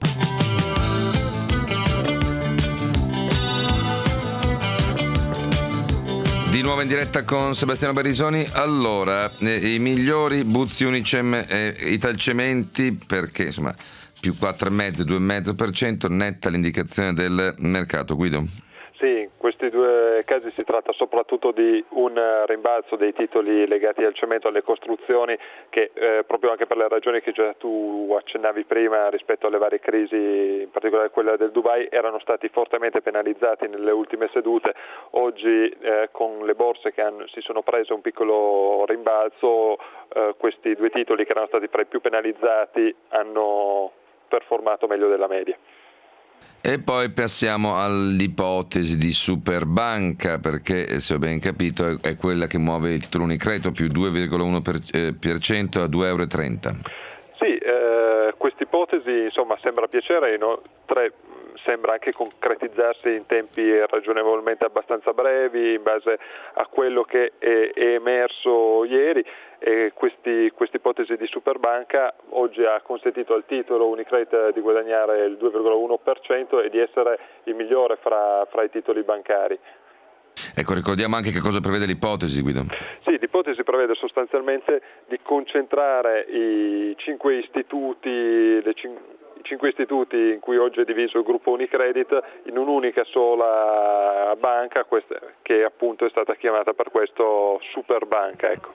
Di nuovo in diretta con Sebastiano Barisoni. Allora, eh, i migliori Buzzi Unicem e Italcementi, perché insomma più quattro virgola cinque, due virgola cinque per cento, netta l'indicazione del mercato. Guido? Sì, in questi due casi si tratta soprattutto di un rimbalzo dei titoli legati al cemento, alle costruzioni, che eh, proprio anche per le ragioni che già tu accennavi prima rispetto alle varie crisi, in particolare quella del Dubai, erano stati fortemente penalizzati nelle ultime sedute. Oggi eh, con le borse che hanno, si sono prese un piccolo rimbalzo, eh, questi due titoli che erano stati tra i più penalizzati hanno performato meglio della media. E poi passiamo all'ipotesi di Superbanca, perché se ho ben capito è quella che muove il titolo Unicredito più due virgola uno per cento a due virgola trenta euro. Sì, eh, questa ipotesi insomma sembra piacere, inoltre sembra anche concretizzarsi in tempi ragionevolmente abbastanza brevi in base a quello che è, è emerso ieri. E questi, questa ipotesi di Superbanca oggi ha consentito al titolo Unicredit di guadagnare il due virgola uno per cento e di essere il migliore fra, fra i titoli bancari. Ecco, ricordiamo anche che cosa prevede l'ipotesi, Guido. Sì, l'ipotesi prevede sostanzialmente di concentrare i cinque istituti, le cinque cinque istituti in cui oggi è diviso il gruppo Unicredit in un'unica sola banca, questa, che appunto è stata chiamata per questo Superbanca. Ecco.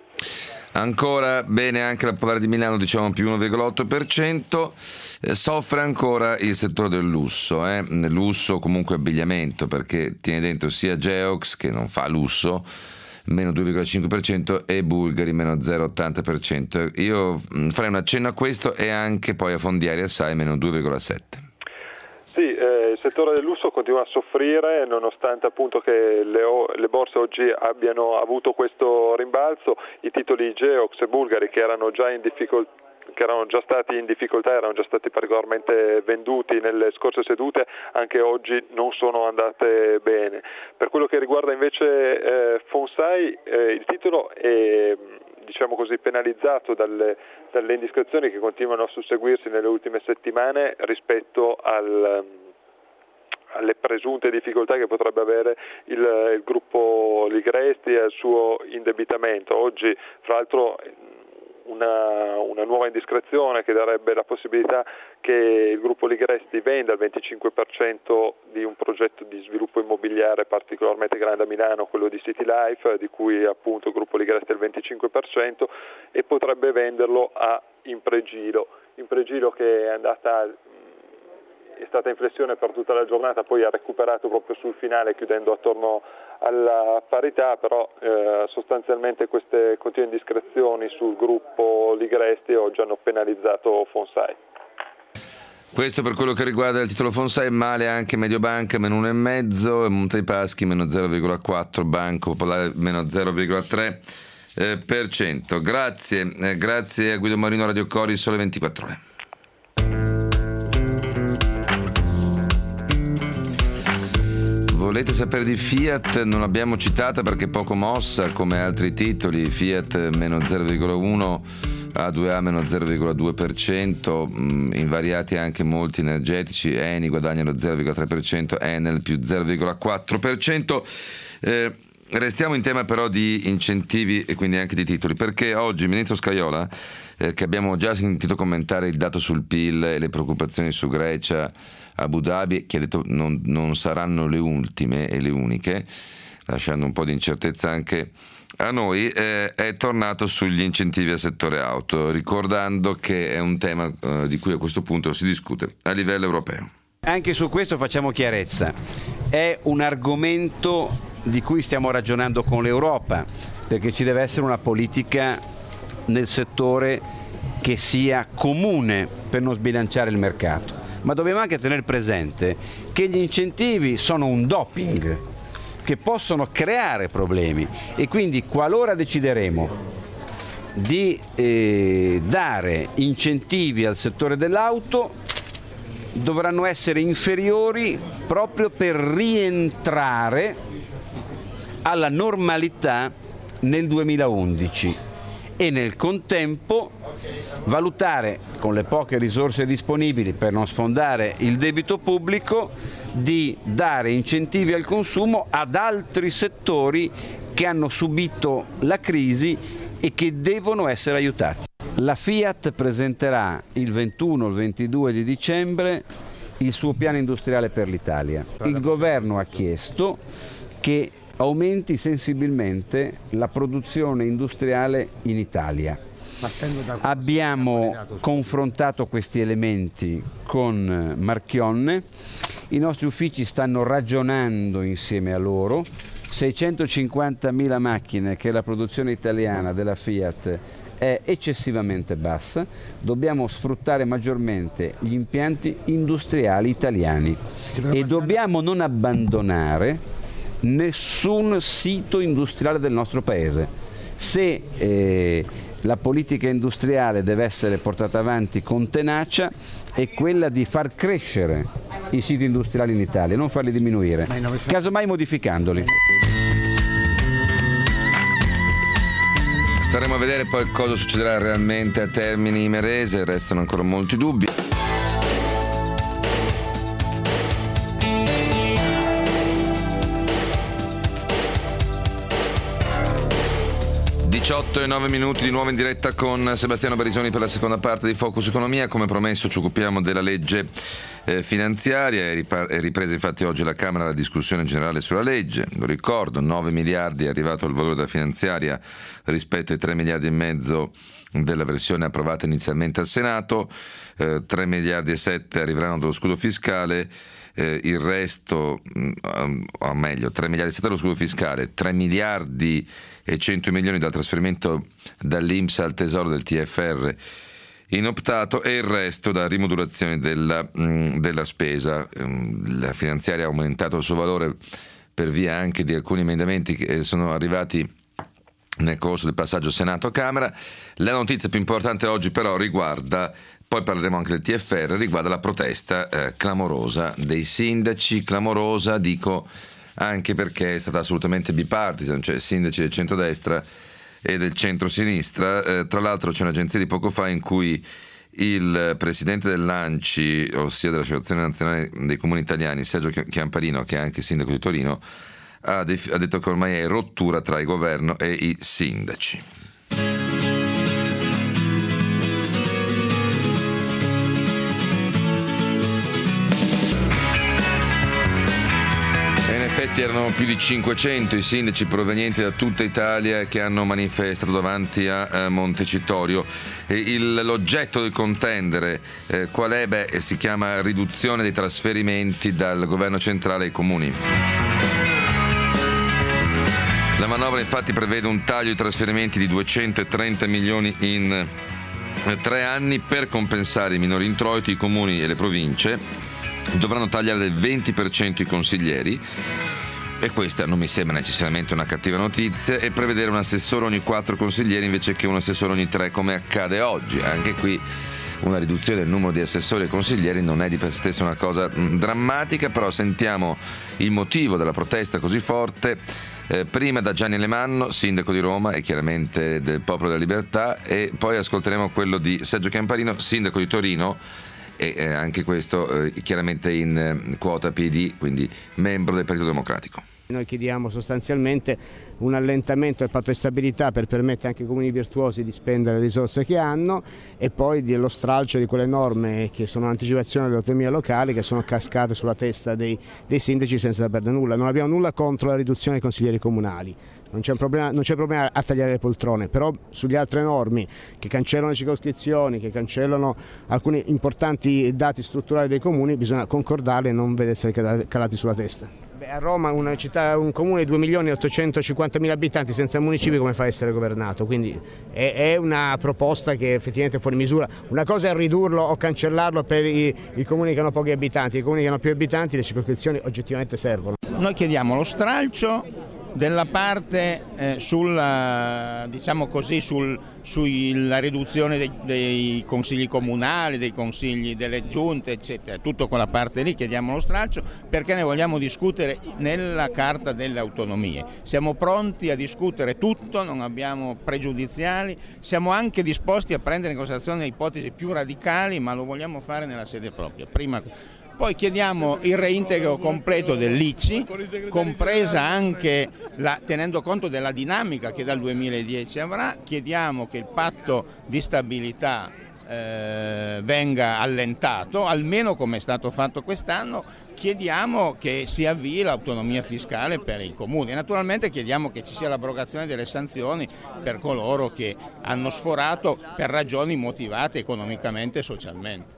Ancora bene anche la Popolare di Milano, diciamo più uno virgola otto per cento. Eh, soffre ancora il settore del lusso, eh? lusso comunque abbigliamento, perché tiene dentro sia Geox, che non fa lusso, meno due virgola cinque per cento, e Bulgari meno zero virgola ottanta per cento. Io farei un accenno a questo e anche poi a Fondiaria Sai meno due virgola sette per cento. Sì, eh, il settore del lusso continua a soffrire nonostante appunto che le, le borse oggi abbiano avuto questo rimbalzo. I titoli Geox e Bulgari che erano già in difficoltà che erano già stati in difficoltà, erano già stati particolarmente venduti nelle scorse sedute, anche oggi non sono andate bene. Per quello che riguarda invece eh, Fonsai, eh, il titolo è, diciamo così, penalizzato dalle, dalle indiscrezioni che continuano a susseguirsi nelle ultime settimane rispetto al alle presunte difficoltà che potrebbe avere il, il gruppo Ligresti e al suo indebitamento. Oggi, fra l'altro, Una, una nuova indiscrezione che darebbe la possibilità che il gruppo Ligresti venda il venticinque per cento di un progetto di sviluppo immobiliare particolarmente grande a Milano, quello di City Life, di cui appunto il gruppo Ligresti è il venticinque per cento, e potrebbe venderlo a Impregilo. Impregilo che è andata è stata in flessione per tutta la giornata, poi ha recuperato proprio sul finale chiudendo attorno alla parità, però eh, sostanzialmente queste continue indiscrezioni sul gruppo Ligresti oggi hanno penalizzato Fonsai. Questo per quello che riguarda il titolo Fonsai. Male anche Mediobanca meno uno virgola cinque, Monte dei Paschi meno zero virgola quattro, Banco Popolare meno zero virgola tre per cento. Grazie, eh, grazie a Guido Marino, Radio Cori, Sole ventiquattro Ore. Volete sapere di Fiat? Non l'abbiamo citata perché poco mossa come altri titoli. Fiat meno zero virgola uno, A due A meno zero virgola due per cento, invariati anche molti energetici. Eni guadagna lo zero virgola tre per cento, Enel più zero virgola quattro per cento. Eh, restiamo in tema però di incentivi e quindi anche di titoli, perché oggi il ministro Scajola, eh, che abbiamo già sentito commentare il dato sul P I L e le preoccupazioni su Grecia, Abu Dhabi, che ha detto non, non saranno le ultime e le uniche, lasciando un po' di incertezza anche a noi, eh, è tornato sugli incentivi al settore auto, ricordando che è un tema eh, di cui a questo punto si discute a livello europeo. Anche su questo facciamo chiarezza, è un argomento di cui stiamo ragionando con l'Europa, perché ci deve essere una politica nel settore che sia comune per non sbilanciare il mercato. Ma dobbiamo anche tenere presente che gli incentivi sono un doping che possono creare problemi, e quindi qualora decideremo di eh, dare incentivi al settore dell'auto dovranno essere inferiori proprio per rientrare alla normalità nel duemilaundici e nel contempo valutare, con le poche risorse disponibili per non sfondare il debito pubblico, di dare incentivi al consumo ad altri settori che hanno subito la crisi e che devono essere aiutati. La Fiat presenterà il ventuno il ventidue di dicembre il suo piano industriale per l'Italia. Il governo ha chiesto che aumenti sensibilmente la produzione industriale in Italia. Abbiamo confrontato questi elementi con Marchionne, i nostri uffici stanno ragionando insieme a loro. seicentocinquantamila macchine, che è la produzione italiana della Fiat, è eccessivamente bassa, dobbiamo sfruttare maggiormente gli impianti industriali italiani e dobbiamo non abbandonare nessun sito industriale del nostro paese. Se eh, la politica industriale deve essere portata avanti con tenacia, è quella di far crescere i siti industriali in Italia, non farli diminuire, casomai modificandoli. Staremo a vedere poi cosa succederà realmente a Termini Imerese, restano ancora molti dubbi. diciotto e nove minuti di nuovo in diretta con Sebastiano Barisoni per la seconda parte di Focus Economia. Come promesso ci occupiamo della legge eh, finanziaria, è, ripar- è ripresa infatti oggi alla Camera la discussione generale sulla legge. Lo ricordo, nove miliardi è arrivato il valore della finanziaria rispetto ai tre miliardi e mezzo della versione approvata inizialmente al Senato, eh, tre miliardi e sette arriveranno dallo scudo fiscale. Eh, il resto, o meglio, tre miliardi e sette dallo scudo fiscale, tre miliardi e cento milioni dal trasferimento dall'I N P S al Tesoro del T F R inoptato e il resto da rimodulazione della, mh, della spesa. La finanziaria ha aumentato il suo valore per via anche di alcuni emendamenti che sono arrivati nel corso del passaggio Senato-Camera. La notizia più importante oggi però riguarda, poi parleremo anche del T F R, riguarda la protesta eh, clamorosa dei sindaci, clamorosa dico anche perché è stata assolutamente bipartisan, cioè sindaci del centrodestra e del centro-sinistra. Eh, tra l'altro c'è un'agenzia di poco fa in cui il presidente dell'ANCI, ossia dell'Associazione Nazionale dei Comuni Italiani, Sergio Chiamparino, che è anche sindaco di Torino, ha, def- ha detto che ormai è rottura tra il governo e i sindaci. In effetti erano più di cinquecento i sindaci provenienti da tutta Italia che hanno manifestato davanti a Montecitorio. E il, l'oggetto del contendere eh, qual è? Beh, si chiama riduzione dei trasferimenti dal governo centrale ai comuni. La manovra infatti prevede un taglio di trasferimenti di duecentotrenta milioni in tre anni per compensare i minori introiti. I comuni e le province dovranno tagliare del venti per cento i consiglieri, e questa non mi sembra necessariamente una cattiva notizia, e prevedere un assessore ogni quattro consiglieri invece che un assessore ogni tre come accade oggi. Anche qui una riduzione del numero di assessori e consiglieri non è di per sé stessa una cosa drammatica, però sentiamo il motivo della protesta così forte. Eh, prima da Gianni Alemanno, sindaco di Roma e chiaramente del Popolo della Libertà, e poi ascolteremo quello di Sergio Chiamparino, sindaco di Torino, e eh, anche questo eh, chiaramente in eh, quota P D, quindi membro del Partito Democratico. Noi chiediamo sostanzialmente un allentamento del patto di stabilità per permettere anche ai comuni virtuosi di spendere le risorse che hanno, e poi dello stralcio di quelle norme che sono un'anticipazione dell'autonomia locale, che sono cascate sulla testa dei, dei sindaci senza perdere nulla. Non abbiamo nulla contro la riduzione dei consiglieri comunali, non c'è, un problema, non c'è problema a tagliare le poltrone, però sulle altre norme che cancellano le circoscrizioni, che cancellano alcuni importanti dati strutturali dei comuni, bisogna concordarle e non vederseli calati sulla testa. A Roma, una città, un comune di due milioni e ottocentocinquantamila abitanti senza municipio, come fa a essere governato? Quindi è, è una proposta che effettivamente è fuori misura. Una cosa è ridurlo o cancellarlo per i, i comuni che hanno pochi abitanti, i comuni che hanno più abitanti le circoscrizioni oggettivamente servono. Noi chiediamo lo stralcio della parte eh, sulla, diciamo così, sul, sulla riduzione dei, dei consigli comunali, dei consigli delle giunte, eccetera, tutto quella parte lì chiediamo lo stralcio, perché ne vogliamo discutere nella Carta delle Autonomie. Siamo pronti a discutere tutto, non abbiamo pregiudiziali, siamo anche disposti a prendere in considerazione le ipotesi più radicali, ma lo vogliamo fare nella sede propria. Prima Poi chiediamo il reintegro completo dell'I C I, compresa anche, la, tenendo conto della dinamica che dal duemiladieci avrà, chiediamo che il patto di stabilità eh, venga allentato, almeno come è stato fatto quest'anno. Chiediamo che si avvii l'autonomia fiscale per i comuni. Naturalmente chiediamo che ci sia l'abrogazione delle sanzioni per coloro che hanno sforato per ragioni motivate economicamente e socialmente.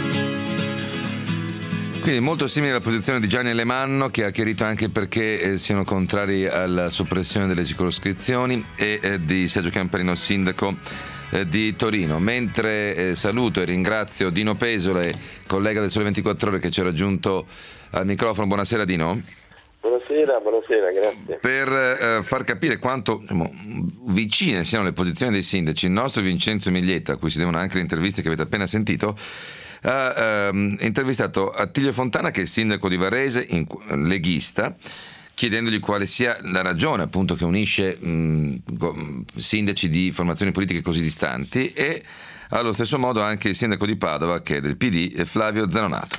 Quindi molto simile alla posizione di Gianni Alemanno, che ha chiarito anche perché eh, siano contrari alla soppressione delle circoscrizioni, e eh, di Sergio Camperino, sindaco eh, di Torino. Mentre eh, saluto e ringrazio Dino Pesole, collega del Sole ventiquattro Ore, che ci ha raggiunto al microfono. Buonasera Dino. Buonasera, buonasera, grazie. Per eh, far capire quanto diciamo, vicine siano le posizioni dei sindaci, il nostro Vincenzo Miglietta, a cui si devono anche le interviste che avete appena sentito, ha ehm, intervistato Attilio Fontana, che è il sindaco di Varese, in, leghista, chiedendogli quale sia la ragione appunto che unisce mh, sindaci di formazioni politiche così distanti, e allo stesso modo anche il sindaco di Padova, che è del P D, Flavio Zanonato.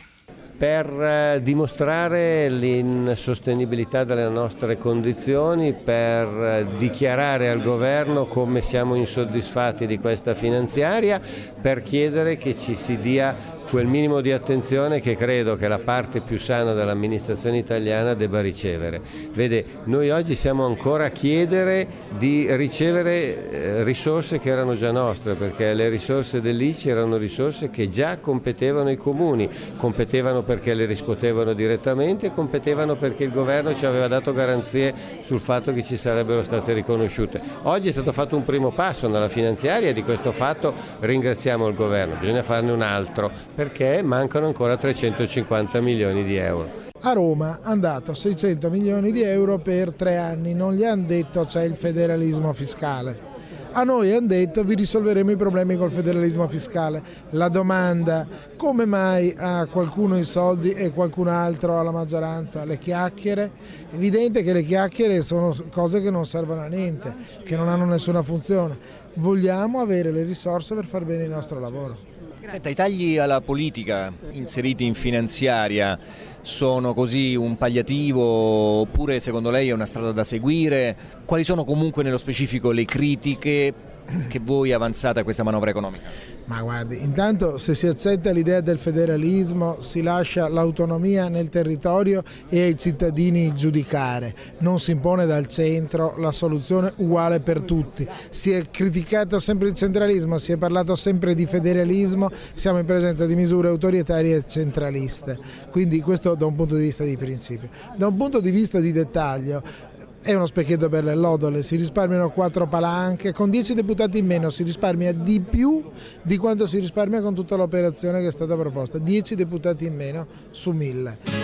Per dimostrare l'insostenibilità delle nostre condizioni, per dichiarare al governo come siamo insoddisfatti di questa finanziaria, per chiedere che ci si dia quel minimo di attenzione che credo che la parte più sana dell'amministrazione italiana debba ricevere. Vede, noi oggi siamo ancora a chiedere di ricevere eh, risorse che erano già nostre, perché le risorse dell'I C I erano risorse che già competevano ai comuni, competevano perché le riscuotevano direttamente, competevano perché il governo ci aveva dato garanzie sul fatto che ci sarebbero state riconosciute. Oggi è stato fatto un primo passo nella finanziaria e di questo fatto ringraziamo il governo, bisogna farne un altro, perché mancano ancora trecentocinquanta milioni di euro. A Roma hanno dato seicento milioni di euro per tre anni, non gli hanno detto c'è il federalismo fiscale. A noi hanno detto vi risolveremo i problemi col federalismo fiscale. La domanda, come mai ha qualcuno i soldi e qualcun altro alla maggioranza le chiacchiere? È evidente che le chiacchiere sono cose che non servono a niente, che non hanno nessuna funzione. Vogliamo avere le risorse per far bene il nostro lavoro. Senta, i tagli alla politica inseriti in finanziaria sono così un palliativo, oppure secondo lei è una strada da seguire? Quali sono comunque nello specifico le critiche che voi avanzate a questa manovra economica? Ma guardi, intanto se si accetta l'idea del federalismo si lascia l'autonomia nel territorio e ai cittadini giudicare, non si impone dal centro la soluzione uguale per tutti. Si è criticato sempre il centralismo, si è parlato sempre di federalismo, siamo in presenza di misure autoritarie e centraliste, quindi questo da un punto di vista di principio. Da un punto di vista di dettaglio, è uno specchietto per le lodole, si risparmiano quattro palanche, con dieci deputati in meno si risparmia di più di quanto si risparmia con tutta l'operazione che è stata proposta, dieci deputati in meno su mille.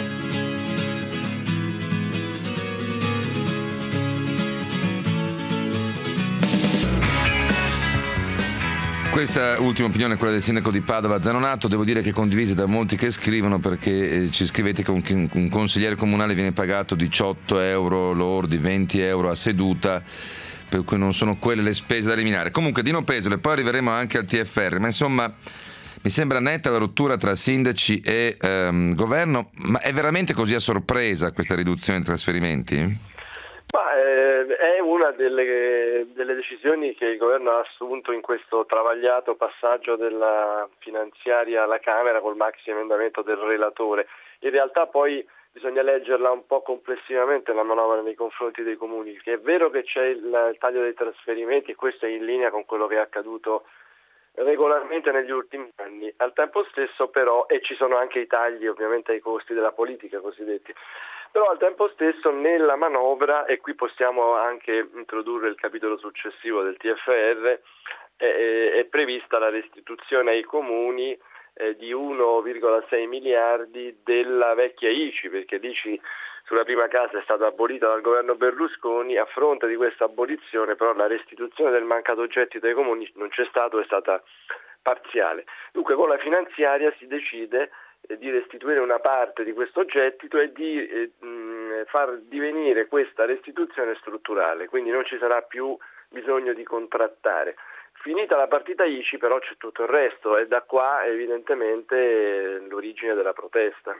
Questa ultima opinione è quella del sindaco di Padova, Zanonato, devo dire che condivisa da molti che scrivono, perché ci scrivete che un, un consigliere comunale viene pagato diciotto euro lordi, venti euro a seduta, per cui non sono quelle le spese da eliminare. Comunque Dino Pesole, poi arriveremo anche al T F R, ma insomma mi sembra netta la rottura tra sindaci e ehm, governo, ma è veramente così a sorpresa questa riduzione dei trasferimenti? Ma, eh, è una delle, delle decisioni che il governo ha assunto in questo travagliato passaggio della finanziaria alla Camera col maxi emendamento del relatore. In realtà poi bisogna leggerla un po' complessivamente la manovra nei confronti dei comuni, che è vero che c'è il, il taglio dei trasferimenti e questo è in linea con quello che è accaduto regolarmente negli ultimi anni, al tempo stesso però, e ci sono anche i tagli ovviamente ai costi della politica cosiddetti, però al tempo stesso nella manovra, e qui possiamo anche introdurre il capitolo successivo del T F R, è, è prevista la restituzione ai comuni eh, di uno virgola sei miliardi della vecchia I C I, perché l'I C I sulla prima casa è stata abolita dal governo Berlusconi. A fronte di questa abolizione però la restituzione del mancato gettito ai comuni non c'è stato, è stata parziale. Dunque con la finanziaria si decide eh, di restituire una parte di questo gettito e di eh, mh, far divenire questa restituzione strutturale, quindi non ci sarà più bisogno di contrattare. Finita la partita I C I però c'è tutto il resto e da qua evidentemente l'origine della protesta.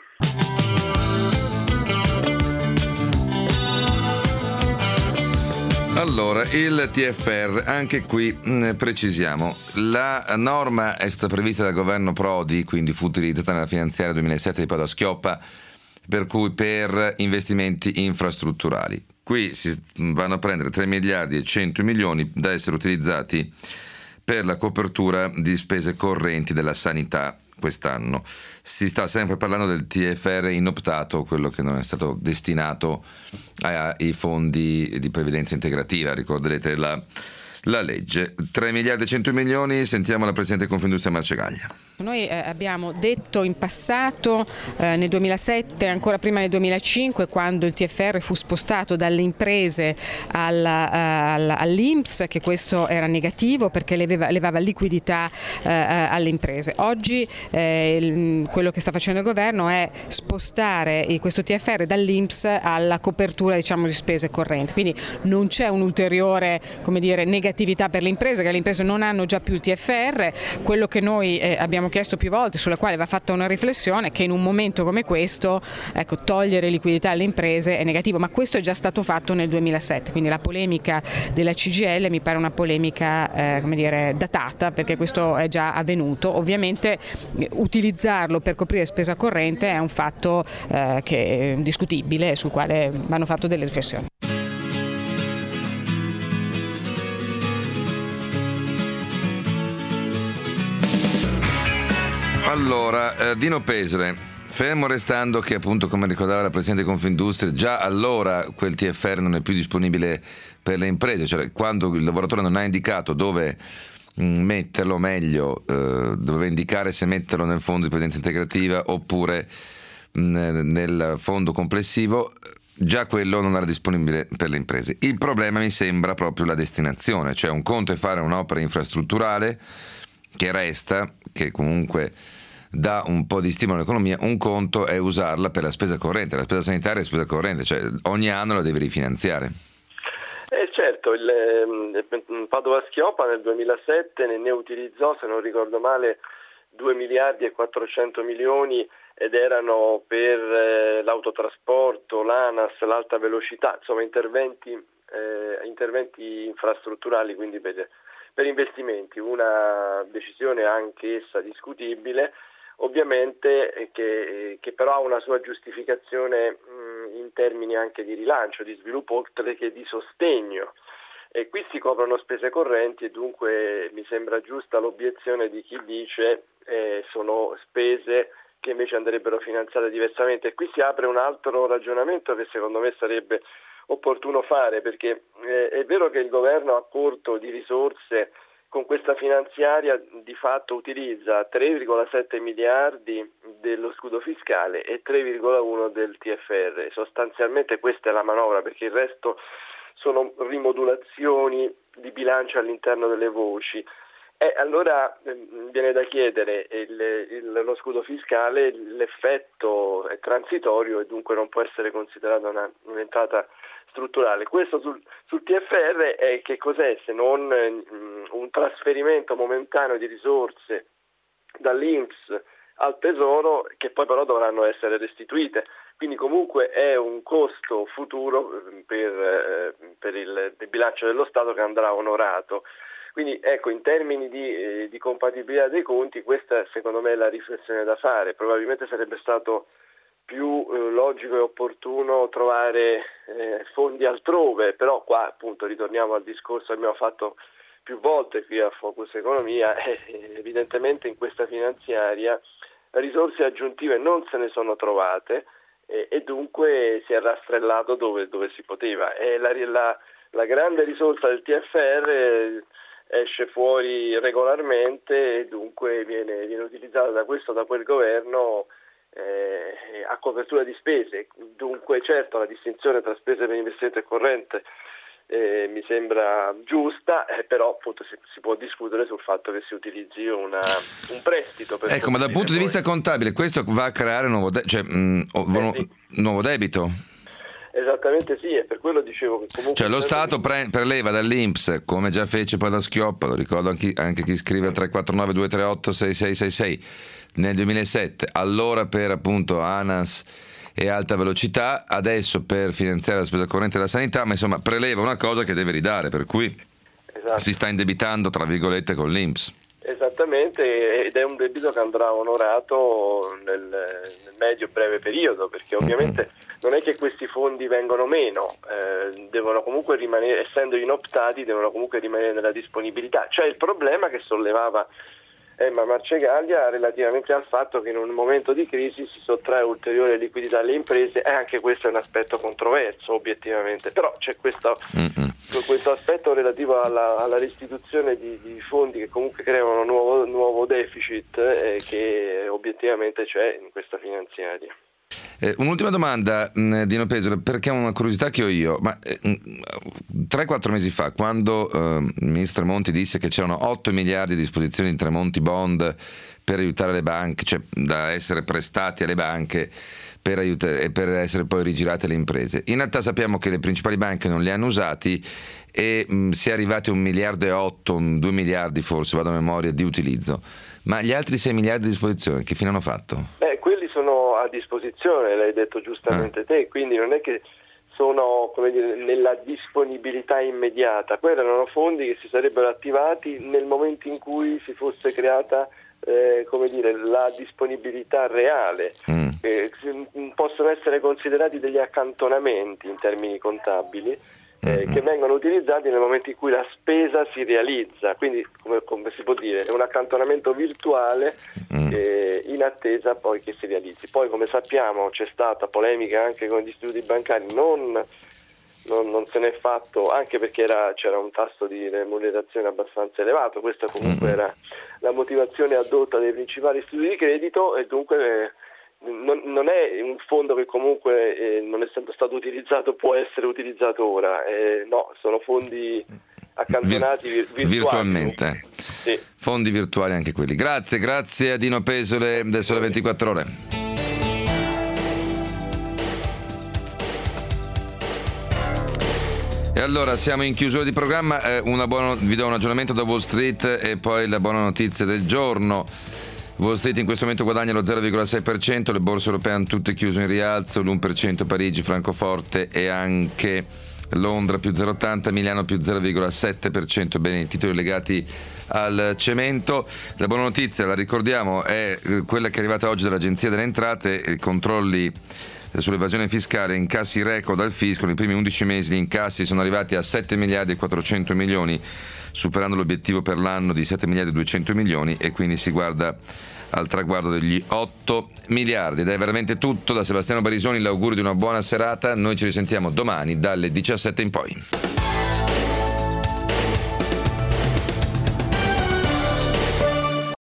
Allora, il T F R, anche qui mh, precisiamo, la norma è stata prevista dal governo Prodi, quindi fu utilizzata nella finanziaria duemilasette di Padoa-Schioppa, per cui per investimenti infrastrutturali. Qui si vanno a prendere tre miliardi e cento milioni da essere utilizzati per la copertura di spese correnti della sanità quest'anno. Si sta sempre parlando del T F R inoptato, quello che non è stato destinato ai fondi di previdenza integrativa, ricorderete la, la legge. tre miliardi e cento milioni, sentiamo la Presidente di Confindustria Marcegaglia. Noi eh, abbiamo detto in passato, eh, nel duemilasette, ancora prima nel duemilacinque, quando il T F R fu spostato dalle imprese alla, alla, all'I N P S, che questo era negativo perché levava, levava liquidità eh, alle imprese. Oggi eh, il, quello che sta facendo il governo è spostare questo T F R dall'I N P S alla copertura, diciamo, di spese correnti. Quindi non c'è un'ulteriore, come dire, negatività per le imprese, che le imprese non hanno già più il T F R. Quello che noi eh, abbiamo chiesto più volte, sulla quale va fatta una riflessione, che in un momento come questo, ecco, togliere liquidità alle imprese è negativo, ma questo è già stato fatto nel duemilasette, quindi la polemica della C G I L mi pare una polemica eh, come dire, datata, perché questo è già avvenuto. Ovviamente eh, utilizzarlo per coprire spesa corrente è un fatto eh, che è discutibile e sul quale vanno fatte delle riflessioni. Allora, eh, Dino Pesole, fermo restando che, appunto, come ricordava la Presidente di Confindustria, già allora quel T F R non è più disponibile per le imprese, cioè quando il lavoratore non ha indicato dove mh, metterlo, meglio, eh, doveva indicare se metterlo nel fondo di previdenza integrativa oppure mh, nel fondo complessivo, già quello non era disponibile per le imprese. Il problema mi sembra proprio la destinazione, cioè un conto è fare un'opera infrastrutturale che resta, che comunque dà un po' di stimolo all'economia, un conto è usarla per la spesa corrente, la spesa sanitaria è spesa corrente, cioè ogni anno la devi rifinanziare. Eh certo, il, il Padoa-Schioppa nel duemilasette ne, ne utilizzò, se non ricordo male, due miliardi e quattrocento milioni ed erano per eh, l'autotrasporto, l'ANAS, l'alta velocità, insomma interventi, eh, interventi infrastrutturali, quindi per, per investimenti, una decisione anche essa discutibile, ovviamente che, che però ha una sua giustificazione mh, in termini anche di rilancio, di sviluppo, oltre che di sostegno. E qui si coprono spese correnti e dunque mi sembra giusta l'obiezione di chi dice eh, sono spese che invece andrebbero finanziate diversamente. E qui si apre un altro ragionamento che secondo me sarebbe opportuno fare, perché eh, è vero che il governo a corto di risorse con questa finanziaria di fatto utilizza tre virgola sette miliardi dello scudo fiscale e tre virgola uno del T F R. Sostanzialmente questa è la manovra, perché il resto sono rimodulazioni di bilancio all'interno delle voci. E allora eh, viene da chiedere, il, il, lo scudo fiscale, l'effetto è transitorio e dunque non può essere considerato una, un'entrata strutturale. Questo sul, sul T F R è che cos'è se non eh, un trasferimento momentaneo di risorse dall'I N P S al Tesoro, che poi però dovranno essere restituite. Quindi comunque è un costo futuro per, eh, per il, il bilancio dello Stato che andrà onorato. Quindi ecco, in termini di, eh, di compatibilità dei conti, questa secondo me è la riflessione da fare. Probabilmente sarebbe stato più eh, logico e opportuno trovare eh, fondi altrove, però qua appunto ritorniamo al discorso che abbiamo fatto più volte qui a Focus Economia, e eh, evidentemente in questa finanziaria risorse aggiuntive non se ne sono trovate eh, e dunque si è rastrellato dove, dove si poteva. E la, la, la grande risorsa del T F R eh, esce fuori regolarmente e dunque viene, viene utilizzata da questo o da quel governo eh, a copertura di spese. Dunque certo la distinzione tra spese per investimento e corrente eh, mi sembra giusta, eh, però appunto si, si può discutere sul fatto che si utilizzi una, un prestito. Per ecco, ma dal punto di vista contabile questo va a creare un nuovo, de- cioè, mh, eh, nuovo debito? Esattamente sì, e per quello dicevo che comunque... Cioè lo Stato pre- preleva dall'I N P S, come già fece poi da Schioppa, lo ricordo anche, anche chi scrive a tre quattro nove due tre otto sei sei sei sei nel duemilasette, allora per appunto ANAS e alta velocità, adesso per finanziare la spesa corrente della sanità, ma insomma preleva una cosa che deve ridare, per cui esatto. si sta indebitando tra virgolette con l'I N P S. Esattamente, ed è un debito che andrà onorato nel, nel medio-breve periodo, perché ovviamente mm-hmm. non è che questi fondi vengono meno, eh, devono comunque rimanere, essendo inoptati, devono comunque rimanere nella disponibilità. C'è il problema che sollevava Emma Marcegaglia relativamente al fatto che in un momento di crisi si sottrae ulteriore liquidità alle imprese, e anche questo è un aspetto controverso obiettivamente, però c'è questo, questo aspetto relativo alla, alla restituzione di, di fondi che comunque creano un nuovo, nuovo deficit eh, che obiettivamente c'è in questa finanziaria. Eh, un'ultima domanda, mh, Dino Pesole, perché è una curiosità che ho io, ma tre quattro mesi fa, quando eh, il ministro Monti disse che c'erano otto miliardi a disposizione di Tremonti Bond per aiutare le banche, cioè da essere prestati alle banche per, aiutare, e per essere poi rigirate alle imprese, in realtà sappiamo che le principali banche non li hanno usati e mh, si è arrivati a un miliardo e otto, due miliardi forse, vado a memoria, di utilizzo, ma gli altri sei miliardi a disposizione che fine hanno fatto? Beh, quelli sono a disposizione, l'hai detto giustamente ah. te, quindi non è che sono, come dire, nella disponibilità immediata, quelli erano fondi che si sarebbero attivati nel momento in cui si fosse creata eh, come dire, la disponibilità reale. Mm. Eh, possono essere considerati degli accantonamenti in termini contabili, Eh, che vengono utilizzati nel momento in cui la spesa si realizza, quindi come, come si può dire è un accantonamento virtuale eh, in attesa poi che si realizzi. Poi, come sappiamo, c'è stata polemica anche con gli istituti bancari, non, non, non se n'è fatto, anche perché era, c'era un tasso di remunerazione abbastanza elevato, questa comunque era la motivazione addotta dai principali istituti di credito, e dunque eh, Non, non è un fondo che comunque eh, non essendo stato utilizzato può essere utilizzato ora, eh, no, sono fondi accantonati vir- virtuali. virtualmente, sì. Fondi virtuali anche quelli. Grazie, grazie a Dino Pesole del Sole ventiquattro Ore. E allora siamo in chiusura di programma, eh, una buona, vi do un aggiornamento da Wall Street e poi la buona notizia del giorno. Wall Street in questo momento guadagna lo zero virgola sei per cento, le borse europee hanno tutte chiuse in rialzo, l'uno per cento Parigi, Francoforte e anche Londra più zero virgola ottanta, Milano più zero virgola sette per cento, bene, i titoli legati al cemento. La buona notizia, la ricordiamo, è quella che è arrivata oggi dall'Agenzia delle Entrate, i controlli sull'evasione fiscale, incassi record al fisco, nei primi undici mesi gli incassi sono arrivati a sette miliardi e quattrocento milioni, superando l'obiettivo per l'anno di sette miliardi e duecento milioni, e quindi si guarda al traguardo degli otto miliardi. Ed è veramente tutto. Da Sebastiano Barisoni l'augurio di una buona serata, noi ci risentiamo domani dalle diciassette in poi.